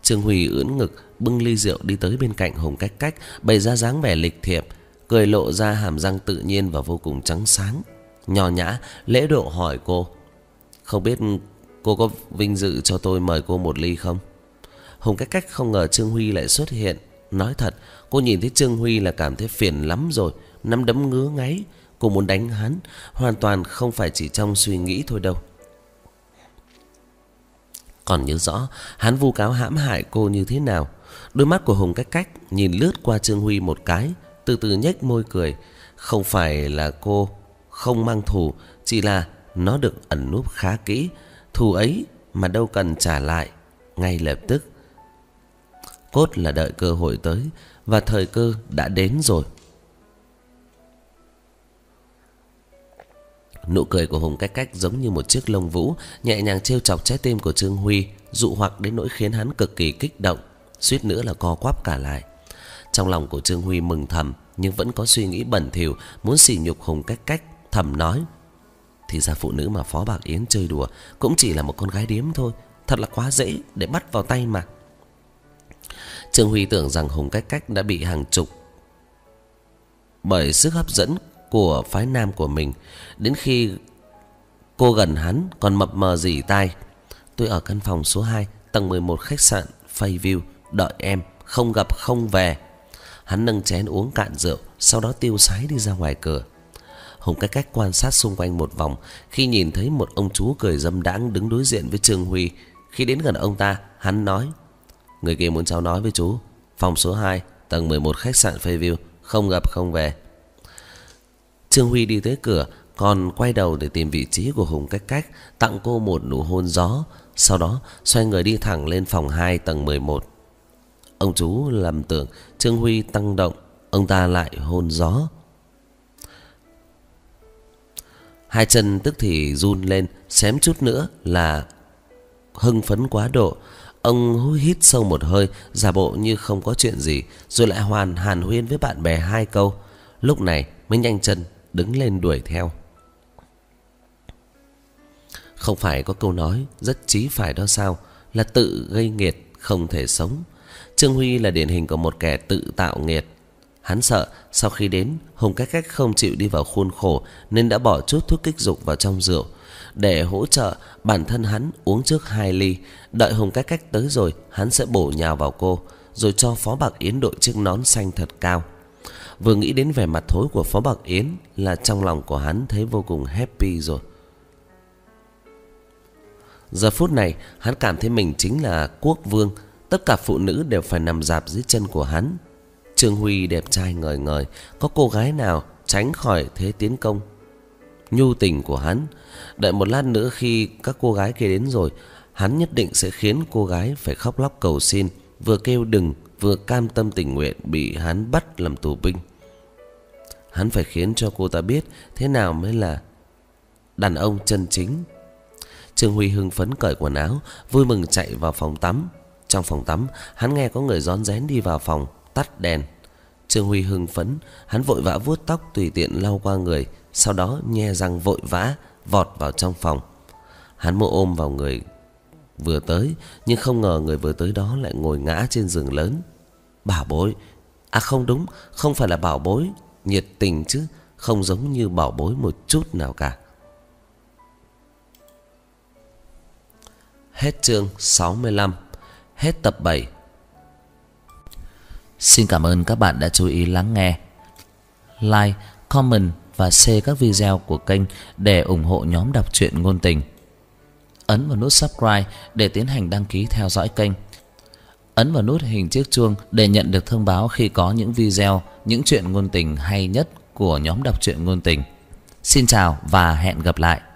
Trương Huy ưỡn ngực bưng ly rượu đi tới bên cạnh Hồng Cách Cách, bày ra dáng vẻ lịch thiệp, cười lộ ra hàm răng tự nhiên và vô cùng trắng sáng. Nho nhã lễ độ hỏi cô: "Không biết cô có vinh dự cho tôi mời cô một ly không?" Hồng Cách Cách không ngờ Trương Huy lại xuất hiện. Nói thật, cô nhìn thấy Trương Huy là cảm thấy phiền lắm rồi, nắm đấm ngứa ngáy. Cô muốn đánh hắn, hoàn toàn không phải chỉ trong suy nghĩ thôi đâu. Còn nhớ rõ hắn vu cáo hãm hại cô như thế nào. Đôi mắt của Hồng Cách Cách nhìn lướt qua Trương Huy một cái, từ từ nhếch môi cười. Không phải là cô không mang thù, chỉ là nó được ẩn núp khá kỹ. Thù ấy mà đâu cần trả lại ngay lập tức, cốt là đợi cơ hội tới, và thời cơ đã đến rồi. Nụ cười của Hồng Cách Cách giống như một chiếc lông vũ, nhẹ nhàng trêu chọc trái tim của Trương Huy, dụ hoặc đến nỗi khiến hắn cực kỳ kích động, suýt nữa là co quắp cả lại. Trong lòng của Trương Huy mừng thầm, nhưng vẫn có suy nghĩ bẩn thỉu muốn sỉ nhục Hồng Cách Cách. Thầm nói: thì ra phụ nữ mà Phó Bạc Yến chơi đùa cũng chỉ là một con gái điếm thôi, thật là quá dễ để bắt vào tay mà. Trương Huy tưởng rằng Hồng Cách Cách đã bị hàng chục bởi sức hấp dẫn của phái nam của mình. Đến khi cô gần hắn còn mập mờ rỉ tai: "Tôi ở căn phòng số hai, tầng mười một khách sạn Fayview, đợi em, không gặp không về." Hắn nâng chén uống cạn rượu, sau đó tiêu sái đi ra ngoài cửa. Hồng Cách Cách quan sát xung quanh một vòng, khi nhìn thấy một ông chú cười dâm đãng đứng đối diện với Trương Huy. Khi đến gần ông ta, hắn nói: "Người kia muốn cháu nói với chú, phòng số hai, tầng mười một khách sạn Fayview, không gặp không về." Trương Huy đi tới cửa, còn quay đầu để tìm vị trí của Hồng Cách Cách, tặng cô một nụ hôn gió, sau đó xoay người đi thẳng lên phòng hai, tầng mười một. Ông chú lầm tưởng Trương Huy tăng động, ông ta lại hôn gió. Hai chân tức thì run lên, xém chút nữa là hưng phấn quá độ. Ông hít sâu một hơi, giả bộ như không có chuyện gì, rồi lại hoàn hàn huyên với bạn bè hai câu. Lúc này mới nhanh chân đứng lên đuổi theo. Không phải có câu nói rất chí phải đó sao, là tự gây nghiệt không thể sống. Trương Huy là điển hình của một kẻ tự tạo nghiệt. Hắn sợ sau khi đến Hồng Cách Cách không chịu đi vào khuôn khổ, nên đã bỏ chút thuốc kích dục vào trong rượu. Để hỗ trợ, bản thân hắn uống trước hai ly. Đợi Hồng Cách Cách tới rồi, hắn sẽ bổ nhào vào cô, rồi cho Phó Bạc Yến đội chiếc nón xanh thật cao. Vừa nghĩ đến vẻ mặt thối của Phó Bạc Yến là trong lòng của hắn thấy vô cùng happy rồi. Giờ phút này hắn cảm thấy mình chính là quốc vương, tất cả phụ nữ đều phải nằm rạp dưới chân của hắn. Trương Huy đẹp trai ngời ngời, có cô gái nào tránh khỏi thế tiến công nhu tình của hắn. Đợi một lát nữa khi các cô gái kia đến rồi, hắn nhất định sẽ khiến cô gái phải khóc lóc cầu xin, vừa kêu đừng, vừa cam tâm tình nguyện bị hắn bắt làm tù binh. Hắn phải khiến cho cô ta biết thế nào mới là đàn ông chân chính. Trương Huy hưng phấn cởi quần áo, vui mừng chạy vào phòng tắm. Trong phòng tắm, hắn nghe có người rón rén đi vào phòng, tắt đèn. Trương Huy hưng phấn, hắn vội vã vuốt tóc tùy tiện lau qua người, sau đó nhe răng vội vã vọt vào trong phòng. Hắn mô ôm vào người vừa tới, nhưng không ngờ người vừa tới đó lại ngồi ngã trên giường lớn. Bảo bối, à không đúng, không phải là bảo bối, nhiệt tình chứ, không giống như bảo bối một chút nào cả. Hết chương sáu mươi lăm. Hết tập bảy. Xin cảm ơn các bạn đã chú ý lắng nghe. Like, comment và share các video của kênh để ủng hộ nhóm đọc truyện ngôn tình. Ấn vào nút subscribe để tiến hành đăng ký theo dõi kênh. Ấn vào nút hình chiếc chuông để nhận được thông báo khi có những video, những truyện ngôn tình hay nhất của nhóm đọc truyện ngôn tình. Xin chào và hẹn gặp lại.